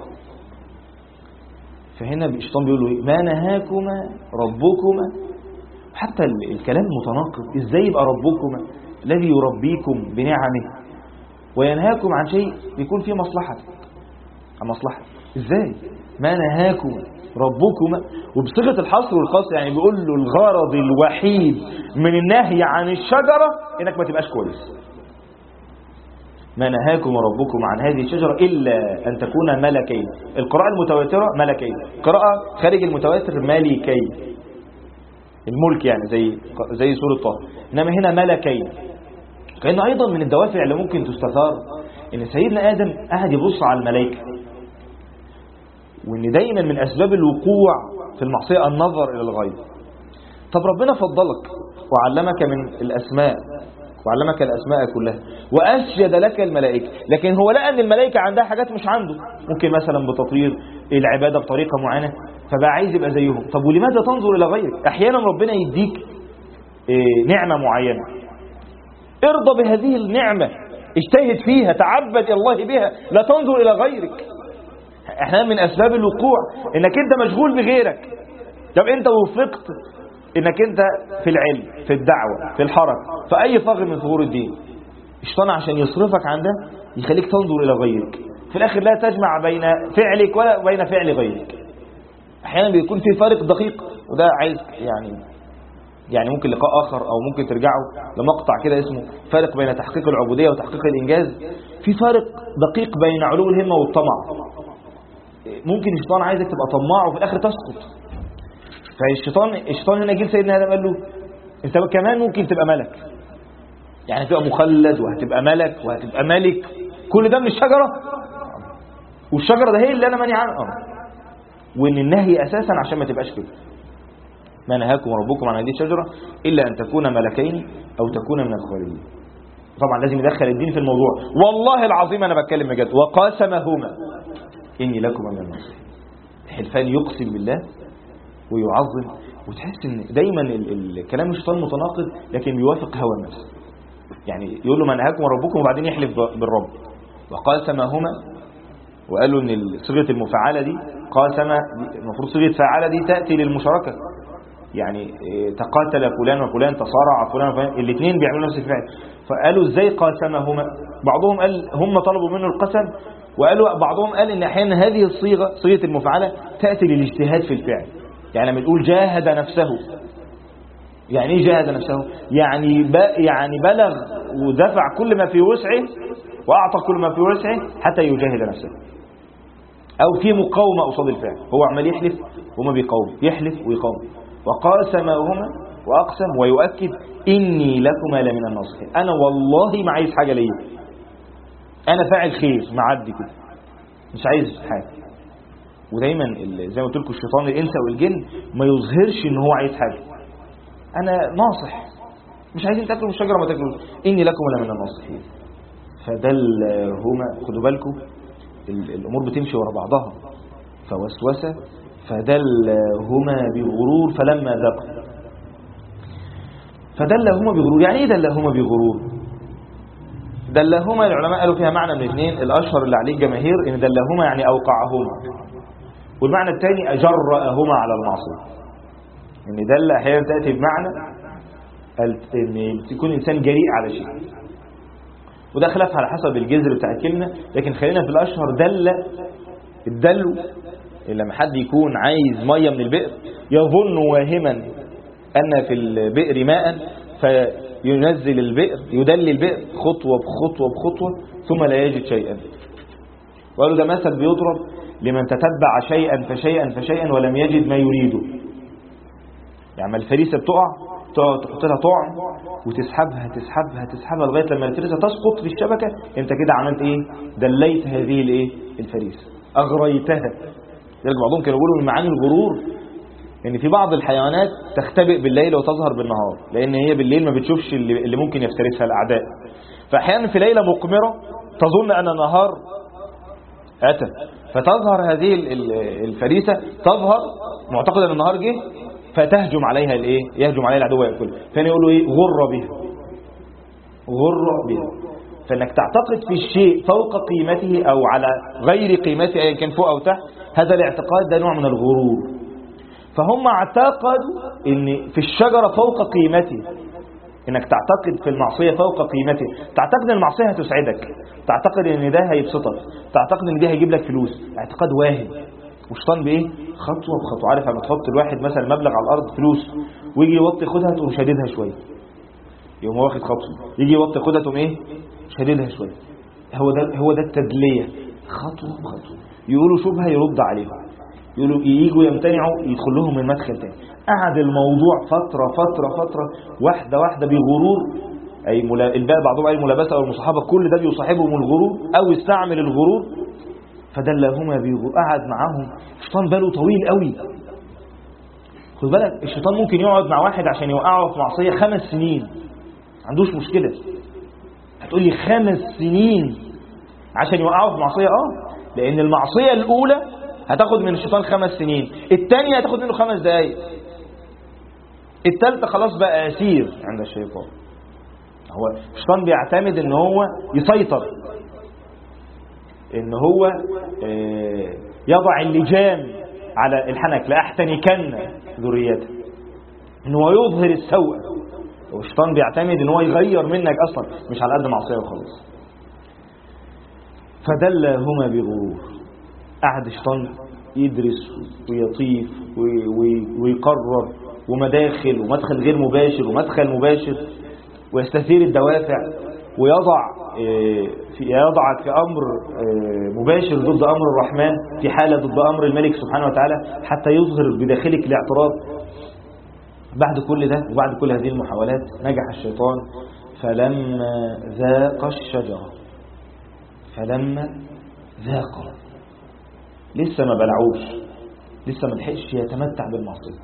فهنا الشيطان بيقول له ما نهاكما ربكما. حتى الكلام متناقض. ازاي يبقى ربكما الذي يربيكم بنعمه وينهاكم عن شيء يكون فيه مصلحة؟ ازاي؟ ما نهاكم ربكما، وبصيغة الحصر والقصر. يعني بيقول له الغرض الوحيد من النهي عن الشجرة انك ما تبقاش كويس. ما نهاكم ربكم عن هذه الشجرة إلا أن تكون ملكين. القراءة المتواترة ملكين، قراءة خارج المتواتر ملكين، الملك يعني زي سورة طه. إنما هنا ملكين. كأنه أيضا من الدوافع اللي ممكن تستثار إن سيدنا آدم قاعد يبص على الملائكة، وإن دايما من أسباب الوقوع في المعصية النظر إلى الغيب. طب ربنا فضلك وعلمك من الأسماء، وعلمك الأسماء كلها، وأسجد لك الملائكة، لكن هو لقى أن الملائكة عندها حاجات مش عنده، ممكن مثلا بتطوير العبادة بطريقة معينة، فبقى عايز يبقى زيهم. طب ولماذا تنظر إلى غيرك؟ أحيانا ربنا يديك نعمة معينة، ارضى بهذه النعمة، اجتهد فيها، تعبد الله بها، لا تنظر إلى غيرك. احنا من أسباب الوقوع انك انت مشغول بغيرك. طب انت وفقت انك انت في العلم، في الدعوة، في الحركة، في اي ثغر من ثغور الدين، الشيطان عشان يصرفك عن ده يخليك تنظر الى غيرك. في الاخر لا تجمع بين فعلك ولا بين فعل غيرك. احيانا بيكون في فارق دقيق، وده عايز يعني ممكن لقاء اخر، او ممكن ترجعوا لمقطع كده اسمه فارق بين تحقيق العبودية وتحقيق الانجاز. في فارق دقيق بين علو الهمة والطمع. ممكن الشيطان عايزك تبقى طماع وفي الاخر تسقط. فالشيطان هنا جه سيدنا آدم قال له انت كمان ممكن تبقى ملك، يعني تبقى مخلد وهتبقى ملك وهتبقى ملك، كل ده من الشجرة، والشجرة ده هي اللي انا مانع عنها، وان النهي اساسا عشان ما تبقاش كده. ما نهاكم ربكم عن هذه الشجرة الا ان تكون ملكين او تكون من الخالدين. طبعا لازم يدخل الدين في الموضوع. والله العظيم انا بتكلم بجد. وقاسمهما اني لكما من الناصحين. الحلفان يقسم بالله ويعظم، وتحس ان دايما الكلام الشيطان متناقض لكن بيوافق هوى النفس. يعني يقول له ما نهاكم ربكم وبعدين يحلف بالرب. وقاسمهما، وقالوا ان صيغه المفاعله دي قاسم، المفروض صيغه فاعله دي تاتي للمشاركه. يعني تقاتل فلان وفلان، تصارع فلان وفلان، الاثنين بيعملوا نفس الفعل. فقالوا ازاي قاسمهما؟ بعضهم قال هم طلبوا منه القسم، وقالوا بعضهم قال ان احيانا هذه الصيغه صيغه المفاعله تاتي للاجتهاد في الفعل. يعني لما نقول جاهد نفسه، يعني ايه جاهد نفسه؟ يعني بلغ ودفع كل ما في وسعه واعطى كل ما في وسعه حتى يجاهد نفسه، او في مقاومه قصاد الفعل. هو عمال يحلف وما بيقاوم، يحلف ويقاوم. وقاسمهما، واقسم ويؤكد اني لكما لمن الناصحين، انا والله ما عايز حاجه ليا، انا فاعل خير معدي كده. مش عايز حاجة. ودايما زي ما قلت لكم الشيطان الإنس أو الجن ما يظهرش إن هو عايز حاجة. أنا ناصح، مش عايزين تاكلوا من الشجرة ما تاكلوش، إني لكم لمن الناصحين. فدلهما، خدوا بالكم الأمور بتمشي ورا بعضها. فوسوس فدلهما بغرور فلما ذاقا. فدلهما بغرور، يعني ايه دلهما بغرور؟ دلهما العلماء قالوا فيها معنى من الاثنين، الأشهر اللي عليه الجماهير إن دلهما يعني أوقعهما، والمعنى الثاني أجرأهما على المعصية. إن دل أحيانا تأتي بمعنى إن تكون إنسان جريء على شيء، وده خلاف على حسب الجذر بتاع الكلمة، لكن خلينا في الأشهر. الدل لما حد يكون عايز مية من البئر يظن واهما أن في البئر ماء فينزل البئر، يدلي البئر خطوة بخطوة بخطوة ثم لا يجد شيئا. وقالوا ده مثل بيضرب لمن تتبع شيئا فشيئا فشيئا ولم يجد ما يريده. يعني الفريسة بتقع، تحط لها طعم وتسحبها تسحبها تسحبها لغاية لما الفريسة تسقط في الشبكة. انت كده عملت ايه؟ دليت هذه الايه؟ الفريسة، اغريتها. لذلك بعضهم كانوا يقولوا من معاني الغرور ان في بعض الحيوانات تختبئ بالليل وتظهر بالنهار، لان هي بالليل ما بتشوفش اللي ممكن يفترسها الاعداء. فاحيانا في ليلة مقمرة تظن ان النهار اتى، فتظهر هذه الفريسة، تظهر معتقدة ان النهار جه، فتهجم عليها الايه؟ يهجم عليها العدو ويأكلها. ثاني يقولوا ايه؟ غر بها، غر بها. فانك تعتقد في الشيء فوق قيمته او على غير قيمته ايا كان فوق او تحت، هذا الاعتقاد ده نوع من الغرور. فهم اعتقدوا ان في الشجرة فوق قيمته، انك تعتقد في المعصية فوق قيمته، تعتقد ان المعصية هتسعدك، تعتقد ان ده هيبسطك، تعتقد ان ده هيجيب لك فلوس. اعتقاد واهم. والشيطان بايه؟ خطوة بخطوة. عارف لما تحط الواحد مثلا مبلغ على الارض فلوس ويجي يوطي خدها تقوم شاددها شوية، يقوم واخد خطوة، يجي يوطي خدها تقوم ايه؟ شاددها شوية. هو ده التدلية، خطوة بخطوة. يقولوا شبهة يرد عليها، يقولوا ييجوا يمتنعوا يدخل لهم من مدخل تاني. قعد الموضوع فترة واحدة واحدة بغرور، أي الباقي بعضهم أي ملابسة أو المصاحبة، كل ده بيصاحبهم الغرور أو يستعمل الغرور. فدلهما بغرور، قعد معاهم الشيطان باله طويل قوي. خد بالك الشيطان ممكن يقعد مع واحد عشان يوقعه في معصية 5 سنين، ما عندوش مشكلة. هتقول لي 5 سنين عشان يوقعه في معصية؟ لأن المعصية الأولى هتاخد من الشيطان 5 سنين، الثانية هتاخد منه 5 دقايق، الثالثة خلاص بقى أسير عند الشيطان. هو الشيطان بيعتمد ان هو يسيطر، ان هو يضع اللجام على الحنك، لأحتنكن ذريته، ان هو يظهر السوء. والشيطان بيعتمد ان هو يغير منك اصلا، مش على قد معصية وخلاص. فدلهما بغرور. قعد الشيطان يدرس ويطيف ويقرر، ومداخل ومدخل غير مباشر ومدخل مباشر، ويستثير الدوافع، يضعك في أمر مباشر ضد أمر الرحمن، في حالة ضد أمر الملك سبحانه وتعالى، حتى يظهر بداخلك الاعتراض. بعد كل ده وبعد كل هذه المحاولات نجح الشيطان. فلما ذاق الشجرة، فلما ذاق، لسه ما بلعوش، لسه ما لحقش يتمتع بالمعصية.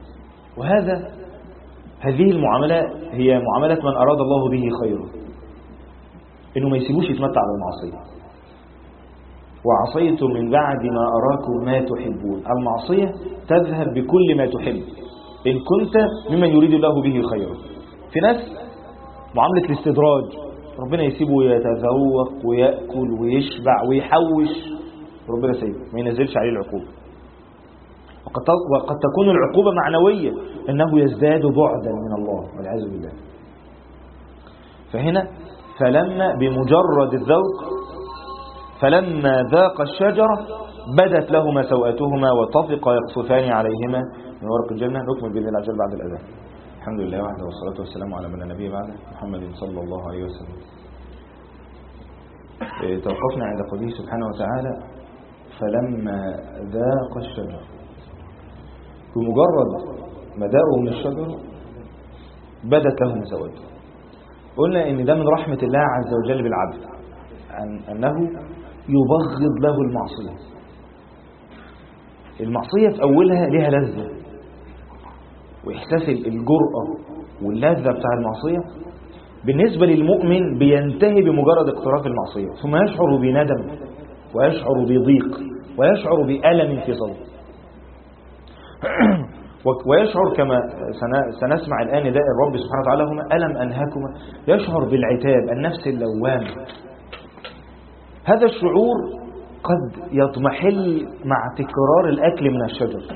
هذه المعاملة هي معاملة من أراد الله به خيره، إنه ما يسيبوش يتمتع بالمعصية. وعصيتم من بعد ما أراكم ما تحبون. المعصية تذهب بكل ما تحب إن كنت ممن يريد الله به خيره. في ناس معاملة الاستدراج، ربنا يسيبه يتذوق ويأكل ويشبع ويحوش، ربنا سيبه ما ينزلش عليه العقوبة. وقد تكون العقوبة معنوية، أنه يزداد بعدا من الله والعياذ بالله. فهنا فلما بمجرد الذوق، فلما ذاق الشجرة بدت لهما سوءتهما وطفقا يقصفان عليهما من ورق الجنة. نكمل بإذن الله عز وجل بعد الأذان. الحمد لله وحده والصلاة والسلام على من لا نبي بعده، محمد صلى الله عليه وسلم. توقفنا عند قوله سبحانه وتعالى فلما ذاق الشجرة. بمجرد ما ذاقوا من الشجرة بدت لهم سوءتهم. قلنا ان ده من رحمة الله عز وجل بالعبد، أنه يبغض له المعصية. المعصية في أولها لها لذة، وإحساس الجرأة واللذة بتاع المعصية بالنسبة للمؤمن بينتهي بمجرد اقتراف المعصية، ثم يشعر بندم ويشعر بضيق ويشعر بألم في صدره ويشعر كما سنسمع الآن نداء الرب سبحانه وتعالى هما ألم أنهكما، يشعر بالعتاب، النفس اللوامة. هذا الشعور قد يضمحل مع تكرار الأكل من الشجر،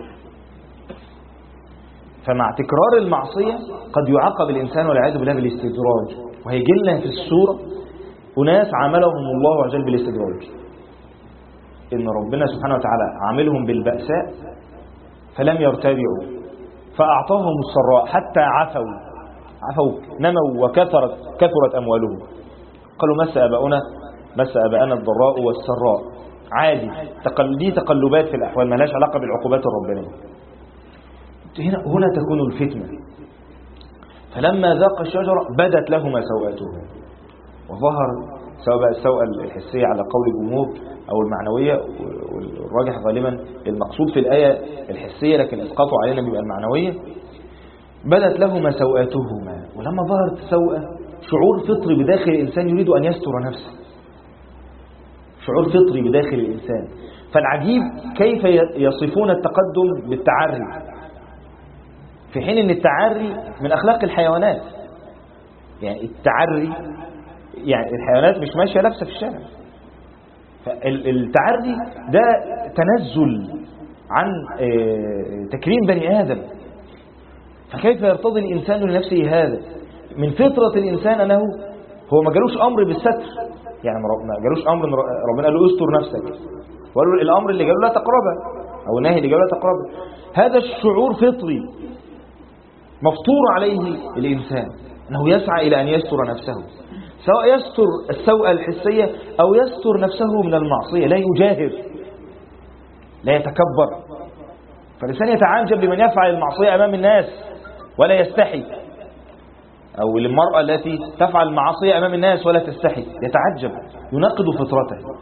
فمع تكرار المعصية قد يعاقب الإنسان والعياذ بالله بالاستدراج. وهيجي لنا في السورة أناس عاملهم الله عز وجل بالاستدراج، إن ربنا سبحانه وتعالى عاملهم بالبأساء فلم يرتدعوا فأعطاهم السراء حتى عفوا نموا وكثرت أموالهم. قالوا مس أباءنا الضراء والسراء. عادي، دي تقلبات في الأحوال، ما لهاش علاقة بالعقوبات الربانية. هنا تكون الفتنة. فلما ذاق الشجرة بدت لهما سوآتهما، وظهر سواء السوءة الحسية على قول الجمهور أو المعنوية، والراجح غالبا المقصود في الآية الحسية، لكن اسقاطوا علينا بيبقى المعنوية. بدت لهما سوآتهما، ولما ظهرت السوءة شعور فطري بداخل الإنسان يريد أن يستر نفسه، شعور فطري بداخل الإنسان. فالعجيب كيف يصفون التقدم بالتعري، في حين أن التعري من أخلاق الحيوانات. يعني التعري، يعني الحيوانات مش ماشية لابسة في الشارع، فالتعري ده تنزل عن تكريم بني آدم. فكيف يرتضي الإنسان لنفسه هذا؟ من فطرة الإنسان أنه هو ما جالوش أمر بالستر، يعني ما جالوش أمر ربنا قال له استر نفسك، وقال له الأمر اللي جاله لا تقربه، أو النهي اللي جاله لا تقربه. هذا الشعور فطري مفطور عليه الإنسان، أنه يسعى إلى أن يستر نفسه، سواء يستر السوءة الحسية أو يستر نفسه من المعصية. لا يجاهر، لا يتكبر. فالإنسان يتعجب لمن يفعل المعصية أمام الناس ولا يستحي، أو للمرأة التي تفعل المعصية أمام الناس ولا تستحي، يتعجب، ينقض فطرته.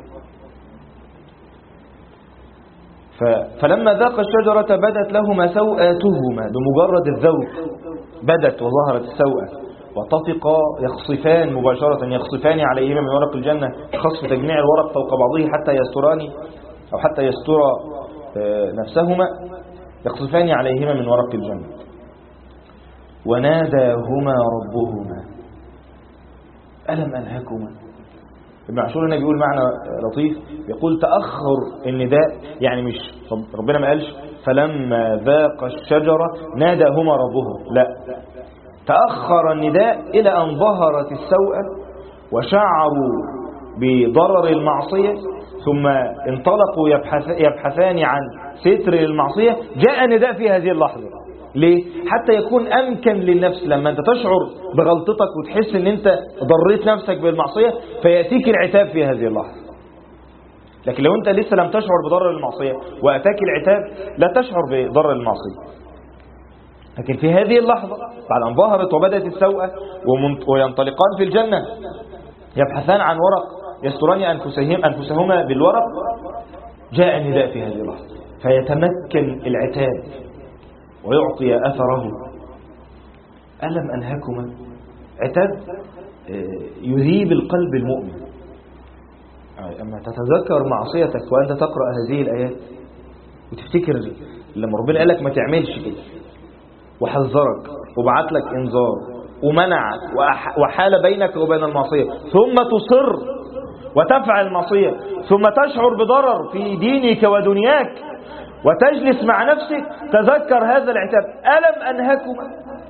فلما ذاق الشجرة بدت لهما سوآتهما، بمجرد الذوق بدت وظهرت السوءة، وطفقا يخصفان مباشرة، يخصفان عليهما من ورق الجنة، خصف تجميع الورق فوق بعضه حتى يستران أو حتى يستر نفسهما، يخصفان عليهما من ورق الجنة. وناداهما ربهما ألم أنهكما. ابن عاشور هنا بيقول معنى لطيف، بيقول تأخر النداء، يعني مش ربنا ما قالش فلما ذاق الشجرة ناداهما ربهما، لا، تأخر النداء إلى أن ظهرت السوءة وشعروا بضرر المعصية، ثم انطلقوا يبحثان عن ستر المعصية. جاء النداء في هذه اللحظة. ليه؟ حتى يكون أمكن للنفس لما أنت تشعر بغلطتك وتحس أن أنت ضريت نفسك بالمعصية فيأتيك العتاب في هذه اللحظة. لكن لو أنت لسه لم تشعر بضرر المعصية وأتاك العتاب لا تشعر بضرر المعصية. لكن في هذه اللحظة بعد أن ظهرت وبدأت السوءة وينطلقان في الجنة يبحثان عن ورق يستران أنفسهما بالورق، جاء النداء في هذه اللحظة فيتمكن العتاب ويعطي أثره. ألم أنهكما، عتاب يذيب القلب المؤمن. أما تتذكر معصيتك وأنت تقرأ هذه الآيات وتفتكر لما ربنا قال لك ما تعملش كده وحذرك وبعت لك إنذار ومنعك وحال بينك وبين المعصية، ثم تصر وتفعل المعصية، ثم تشعر بضرر في دينك ودنياك وتجلس مع نفسك، تذكر هذا العتاب. ألم أنهكما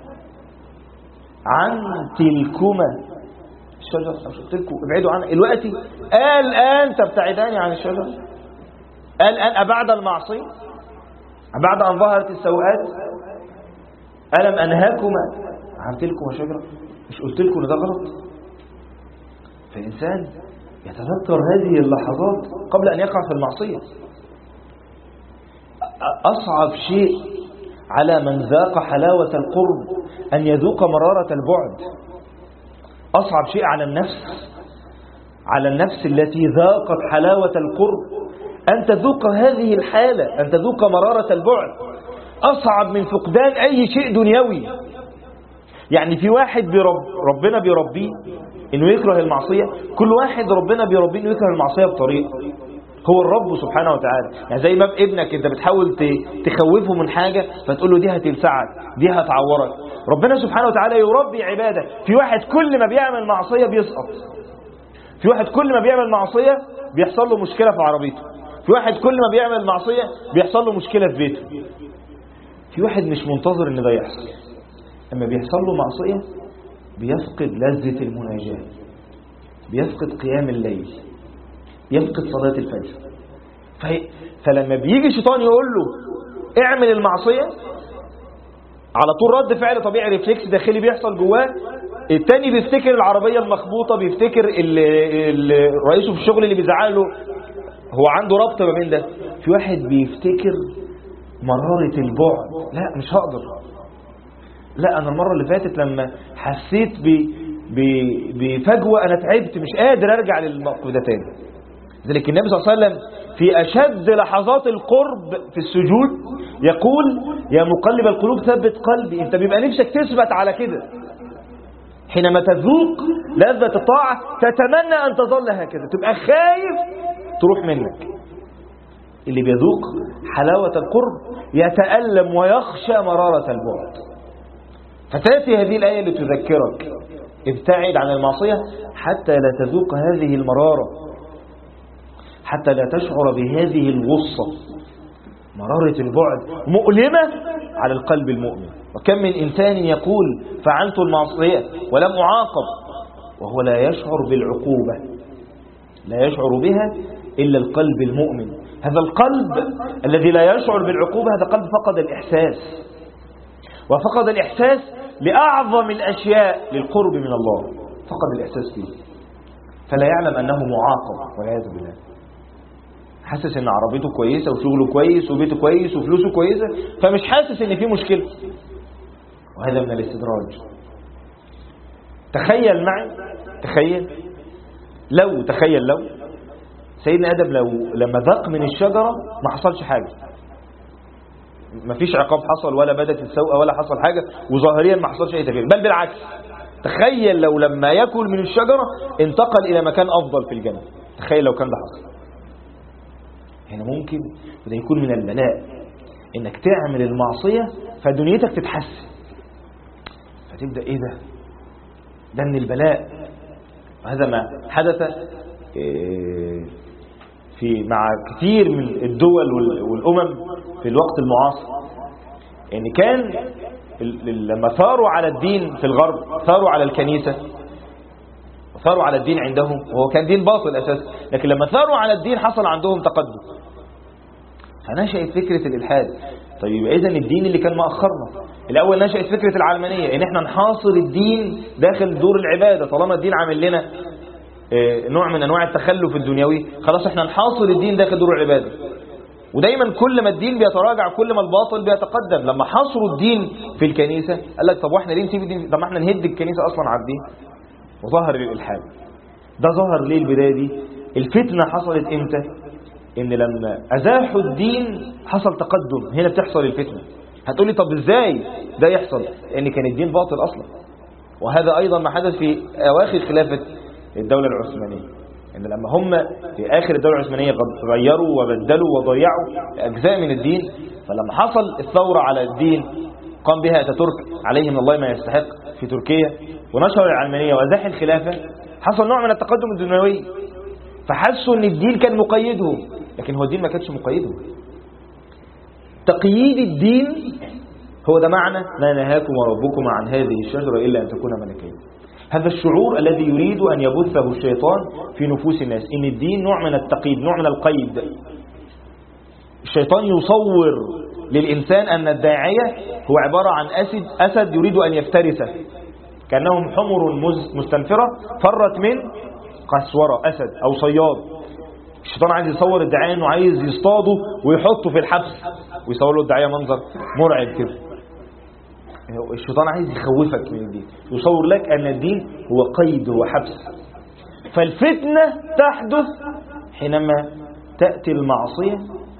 عن تلكما الشجرة، مش قلت لكم ابعدوا عنها الوقت؟ الآن تبتعدان عن الشجرة؟ الآن أبعد المعصية، بعد أن ظهرت السوءات؟ ألم أنهكما عن تلكما الشجرة؟ مش قلت لكم إن ده غلط؟ فالإنسان يتذكر هذه اللحظات قبل أن يقع في المعصية. أصعب شيء على من ذاق حلاوة القرب أن يذوق مرارة البعد. أصعب شيء على النفس على النفس التي ذاقت حلاوة القرب أن تذوق هذه الحالة، أن تذوق مرارة البعد، أصعب من فقدان أي شيء دنيوي. يعني في واحد ربنا بيربيه إنه يكره المعصية، كل واحد ربنا بيربيه إنه يكره المعصية بطريقة، هو الرب سبحانه وتعالى. يعني زي ما ابنك انت بتحاول تخوفه من حاجة فتقول له دي هتلسعك، دي هتعورك. ربنا سبحانه وتعالى يربي عباده. في واحد كل ما بيعمل معصية بيسقط، في واحد كل ما بيعمل معصية بيحصل له مشكلة في عربيته، في واحد كل ما بيعمل معصية بيحصل له مشكلة في بيته. في واحد مش منتظر ان ده يحصل، اما بيحصل له معصية بيفقد لذة المناجاة، بيفقد قيام الليل، يفقد صلاة الفجر. فلما بيجي الشيطان يقول له اعمل المعصية، على طول رد فعل طبيعي ريفلكس داخلي بيحصل جواه. التاني بيفتكر العربية المخبوطة، بيفتكر رئيسه في الشغل اللي بيزعله، هو عنده ربط ما بين ده. في واحد بيفتكر مرارة البعد، لا مش هقدر، لا أنا المرة اللي فاتت لما حسيت بفجوة أنا تعبت، مش قادر أرجع للموقف ده تاني. ذلك النبي صلى الله عليه وسلم في أشد لحظات القرب في السجود يقول يا مقلب القلوب ثبت قلبي. انت بيبقى نفسك تثبت على كده، حينما تذوق لذة الطاعة تتمنى أن تظل هكذا، تبقى خايف تروح منك. اللي بيذوق حلاوة القرب يتألم ويخشى مرارة البعد. فتأتي هذه الآية اللي تذكرك ابتعد عن المعصية حتى لا تذوق هذه المرارة، حتى لا تشعر بهذه الغصة. مرارة البعد مؤلمة على القلب المؤمن. وكم من إنسان يقول فعلت المعصية ولم أعاقب وهو لا يشعر بالعقوبة، لا يشعر بها إلا القلب المؤمن. هذا القلب الذي لا يشعر بالعقوبة هذا قلب فقد الإحساس، وفقد الإحساس لأعظم الأشياء للقرب من الله، فقد الإحساس فيه، فلا يعلم أنه معاقب والعياذ بالله. حاسس ان عربيته كويسة وشغله كويس وبيته كويس وفلوسه كويسة، فمش حاسس ان في مشكلة، وهذا من الاستدراج. تخيل معي، تخيل لو سيدنا آدم لما ذاق من الشجرة ما حصلش حاجة، ما فيش عقاب حصل ولا بدت السوء ولا حصل حاجة، وظاهريا ما حصلش اي تغيير، بل بالعكس. تخيل لو لما يأكل من الشجرة انتقل الى مكان افضل في الجنة. تخيل لو كان ده حصل. هنا ممكن وده يكون من البلاء انك تعمل المعصية فدنيتك تتحسن، فتبدأ ايه ده من البلاء. وهذا ما حدث مع كثير من الدول والأمم في الوقت المعاصر. يعني كان لما ثاروا على الدين في الغرب، ثاروا على الكنيسة وثاروا على الدين عندهم، وهو كان دين باطل أساسا، لكن لما ثاروا على الدين حصل عندهم تقدم، فنشأت فكرة الإلحاد. طيب إذن الدين اللي كان مأخرنا الأول، نشأت فكرة العلمانية، إن إحنا نحاصر الدين داخل دور العبادة. طالما الدين عامل لنا نوع من أنواع التخلف الدنيوي، خلاص إحنا نحاصر الدين داخل دور العبادة. ودايما كل ما الدين بيتراجع كل ما الباطل بيتقدم. لما حاصروا الدين في الكنيسة قال لك طب واحنا ليه نسيب الدين؟ طب ما احنا نهد الكنيسة أصلا على الدين. وظهر الإلحاد. ده ظهر ليه البداية دي؟ الفتنة حصلت إمتى؟ إن لما أزاحوا الدين حصل تقدم، هنا بتحصل الفتنة. هتقولي طب إزاي ده يحصل؟ لأن كان الدين باطل أصلا. وهذا أيضا ما حدث في أواخر خلافة الدولة العثمانية، إن لما هم في آخر الدولة العثمانية غيروا وبدلوا وضيعوا أجزاء من الدين، فلما حصل الثورة على الدين قام بها أتاتورك عليه من الله ما يستحق في تركيا، ونشر العلمانية وأزاح الخلافة، حصل نوع من التقدم الدنيوي. فحسوا أن الدين كان مقيدهم، لكن هو الدين ما كانش مقيدهم. تقييد الدين هو ده معنى ما نهاكم ربكم عن هذه الشجرة إلا أن تكون ملكين. هذا الشعور الذي يريد أن يبثه الشيطان في نفوس الناس، إن الدين نوع من التقييد، نوع من القيد. الشيطان يصور للإنسان أن الداعية هو عبارة عن أسد يريد أن يفترسه، كأنهم حمر مستنفرة فرت من قسورة، أسد أو صياد. الشيطان عايز يصور الداعية أنه عايز يصطاده ويحطه في الحبس، ويصور له الداعية منظر مرعب كده. الشيطان عايز يخوفك من الدين، يصور لك أن الدين هو قيد، هو حبس. فالفتنة تحدث حينما تأتي المعصية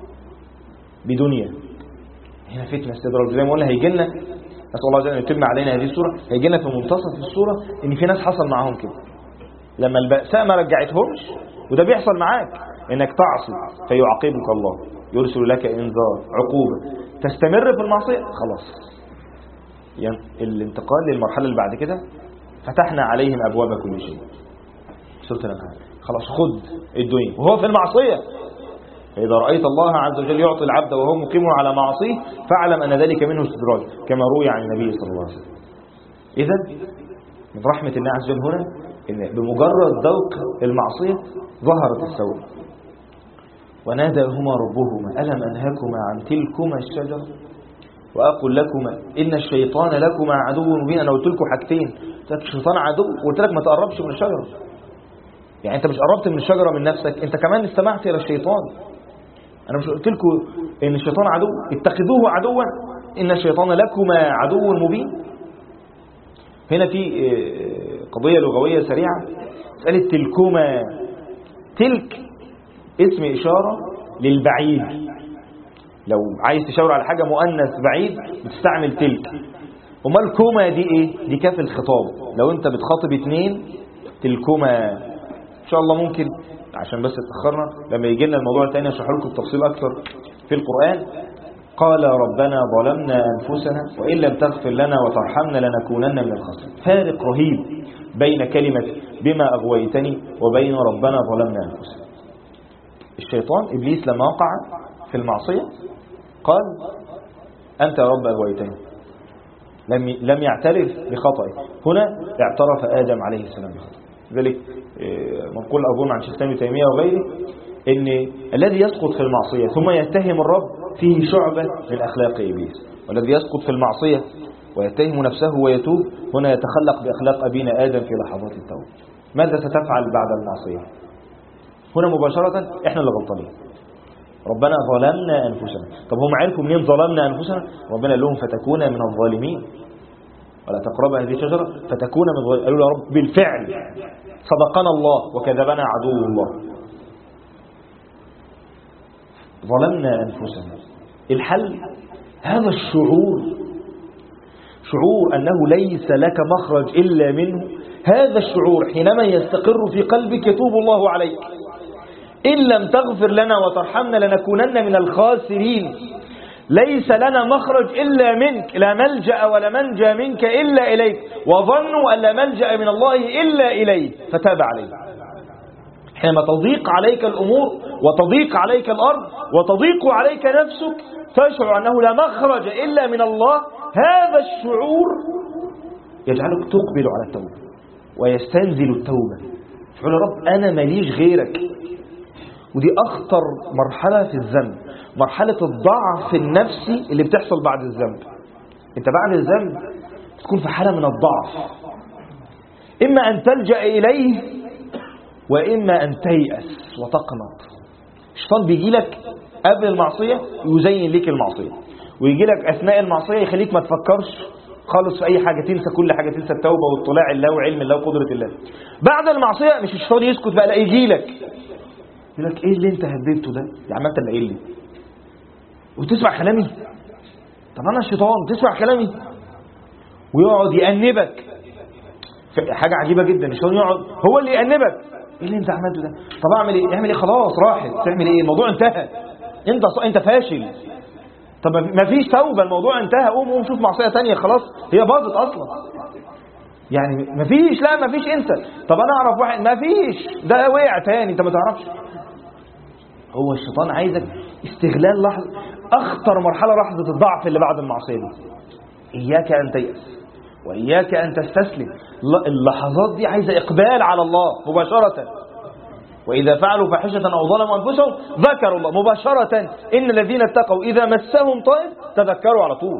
بدنيا. هنا فتنة استدراج، زي ما قلنا هيجي لنا، نسأل الله عز وجل أن يتم علينا هذه السورة، هيجي لنا في منتصف السورة إن في ناس حصل معاهم كده لما البأساء ما رجعتهمش، وده بيحصل معاك إنك تعصي فيعاقبك الله، يرسل لك إنذار عقوبة، تستمر في المعصية خلاص يعني الانتقال للمرحلة اللي بعد كده فتحنا عليهم أبواب كل شيء. سورة الأنعام خلاص خد الدنيا وهو في المعصية. فإذا رأيت الله عز وجل يعطي العبد وهو مقيم على معصيه فاعلم أن ذلك منه استدراج، كما روي عن النبي صلى الله عليه وسلم. إذن من رحمة الله عز وجل هنا إن بمجرد ذوق المعصية ظهرت السوء. وناداهما ربهما ألم أنهكما عن تلكما الشجرة وأقول لكما إن الشيطان لكما عدو مبين. أنا قلت لكم حاجتين، قلت لك الشيطان عدو وقلت لك ما تقربش من الشجرة. يعني أنت مش قربت من الشجرة من نفسك، أنت كمان استمعت إلى الشيطان. أنا مش قلت لكم إن الشيطان عدو، اتخذوه عدوا إن الشيطان لكما عدو مبين. هنا في قضية لغوية سريعة، مسألة تلكما. تلك اسم إشارة للبعيد، لو عايز تشاور على حاجة مؤنث بعيد بتستعمل تلك. وما الكوما دي ايه؟ دي كاف الخطاب. لو انت بتخاطب اتنين تلكما. ان شاء الله ممكن عشان بس اتأخرنا لما يجي لنا الموضوع الثاني اشرح لكم التفصيل اكثر في القرآن. قال ربنا ظلمنا انفسنا وان لم تغفر لنا وترحمنا لنكونن من الخاسرين. فارق رهيب بين كلمة بما اغويتني وبين ربنا ظلمنا انفسنا. الشيطان ابليس لما وقع في المعصية قال أنت يا رب أغويتني، لم يعترف بخطئه. هنا اعترف آدم عليه السلام بخطئه. ذلك منقول أظن عن شيخ ابن تيمية وغيره إن الذي يسقط في المعصية ثم يتهم الرب فيه شعبة من أخلاق إبليس، والذي يسقط في المعصية ويتهم نفسه ويتوب هنا يتخلق بأخلاق أبينا آدم في لحظات التوبة. ماذا ستفعل بعد المعصية؟ هنا مباشرة إحنا اللي غلطانين. ربنا ظلمنا أنفسنا. طب هم عرفوا منين ظلمنا أنفسنا؟ ربنا قال لهم فتكون من الظالمين ولا تقرب هذه الشجرة فتكون من الظالمين. قالوا يا رب بالفعل صدقنا الله وكذبنا عدو الله. ظلمنا أنفسنا. الحل هذا الشعور، شعور أنه ليس لك مخرج إلا منه. هذا الشعور حينما يستقر في قلبك يتوب الله عليك. إن لم تغفر لنا وترحمنا لنكونن من الخاسرين. ليس لنا مخرج إلا منك، لا ملجأ ولا منجى منك إلا إليك، وظنوا أن لا ملجأ من الله إلا إليه فتاب عليه. حينما تضيق عليك الأمور وتضيق عليك الأرض وتضيق عليك نفسك تشعر أنه لا مخرج إلا من الله. هذا الشعور يجعلك تقبل على التوبة ويستنزل التوبة. تقول يا رب أنا ماليش غيرك. ودي أخطر مرحلة في الذنب، مرحلة الضعف النفسي اللي بتحصل بعد الذنب. انت بعد الذنب تكون في حالة من الضعف، إما أن تلجأ إليه وإما أن تيأس وتقنط. الشيطان بيجي لك قبل المعصية يزين لك المعصية، ويجي لك أثناء المعصية يخليك ما تفكرش خالص في أي حاجة، تنسى كل حاجة، تنسى التوبة واطلاع الله وعلم الله وقدرة الله. بعد المعصية مش الشيطان يسكت بقى، لا يجي لك يقول لك ايه اللي انت هديته ده يا عم، انت اللي قايل لي وتسمع كلامي. طب انا الشيطان تسمع كلامي ويقعد يأنبك. حاجة عجيبة جدا، الشيطان يقعد هو اللي يأنبك. ايه اللي انت عملته ده؟ طب اعمل ايه؟ اعمل ايه؟ خلاص راحت، تعمل ايه؟ الموضوع انتهى، انت فاشل. طب ما فيش توبة، الموضوع انتهى، قوم شوف معصية تانية، خلاص هي باظت اصلا. يعني ما فيش، لا ما فيش، انسى. طب انا اعرف واحد، ما فيش، ده وقع تاني، انت ما تعرفش. هو الشيطان عايزك استغلال لحظة، اخطر مرحلة لحظة الضعف اللي بعد المعصية دي. اياك ان تيأس واياك ان تستسلم. اللحظات دي عايزة اقبال على الله مباشرة. واذا فعلوا فاحشة او ظلموا انفسهم ذكروا الله مباشرة. ان الذين اتقوا اذا مسهم طائف تذكروا على طول.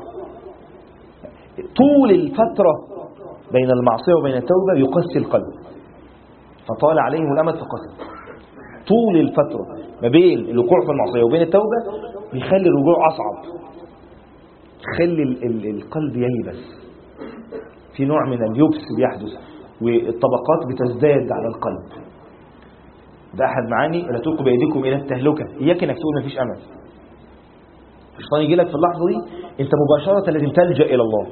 طول الفترة بين المعصية وبين التوبة يقسي القلب، فطال عليهم الأمد فقسى. طول الفترة ما بين الوقوع في المعصية وبين التوبة بيخلي الرجوع أصعب، يخلي القلب ييبس، في نوع من اليبس بيحدث والطبقات بتزداد على القلب. ده أحد معاني لا تلقوا بأيديكم إلى التهلكة. إياك إنك تقول مفيش أمل. الشيطان يجي لك في اللحظة دي أنت مباشرة لازم تلجأ إلى الله.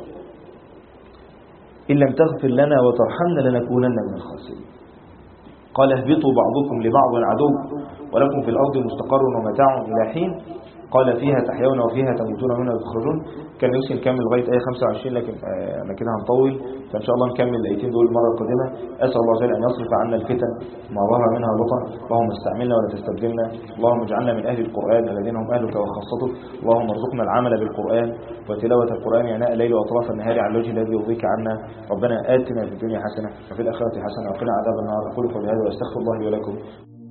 إن لم تغفر لنا وترحمنا لنكونن من الخاسرين. قال اهبطوا بعضكم لبعض عدو ولكم في الأرض مستقر ومتاع إلى حين قال فيها تحيون وفيها تموتون ومنها تخرجون. كان يمكن نكمل لغاية آية 25 لكن أنا كده هنطول، فإن شاء الله نكمل الآيتين دول المرة القادمة. أسأل الله جل أن يصرف عنا الفتن ما ظهر منها بطن. اللهم استعملنا ولا تستبدلنا. اللهم اجعلنا من أهل القرآن الذين هم أهلك وخاصتك. اللهم ارزقنا العمل بالقرآن وتلاوة القرآن عناء الليل وأطراف النهار على الوجه الذي يرضيك عنا. ربنا آتنا في الدنيا حسنة وفي الآخرة حسنة وقنا عذاب النار. أقول قولي هذا وأستغفر الله لي ولكم.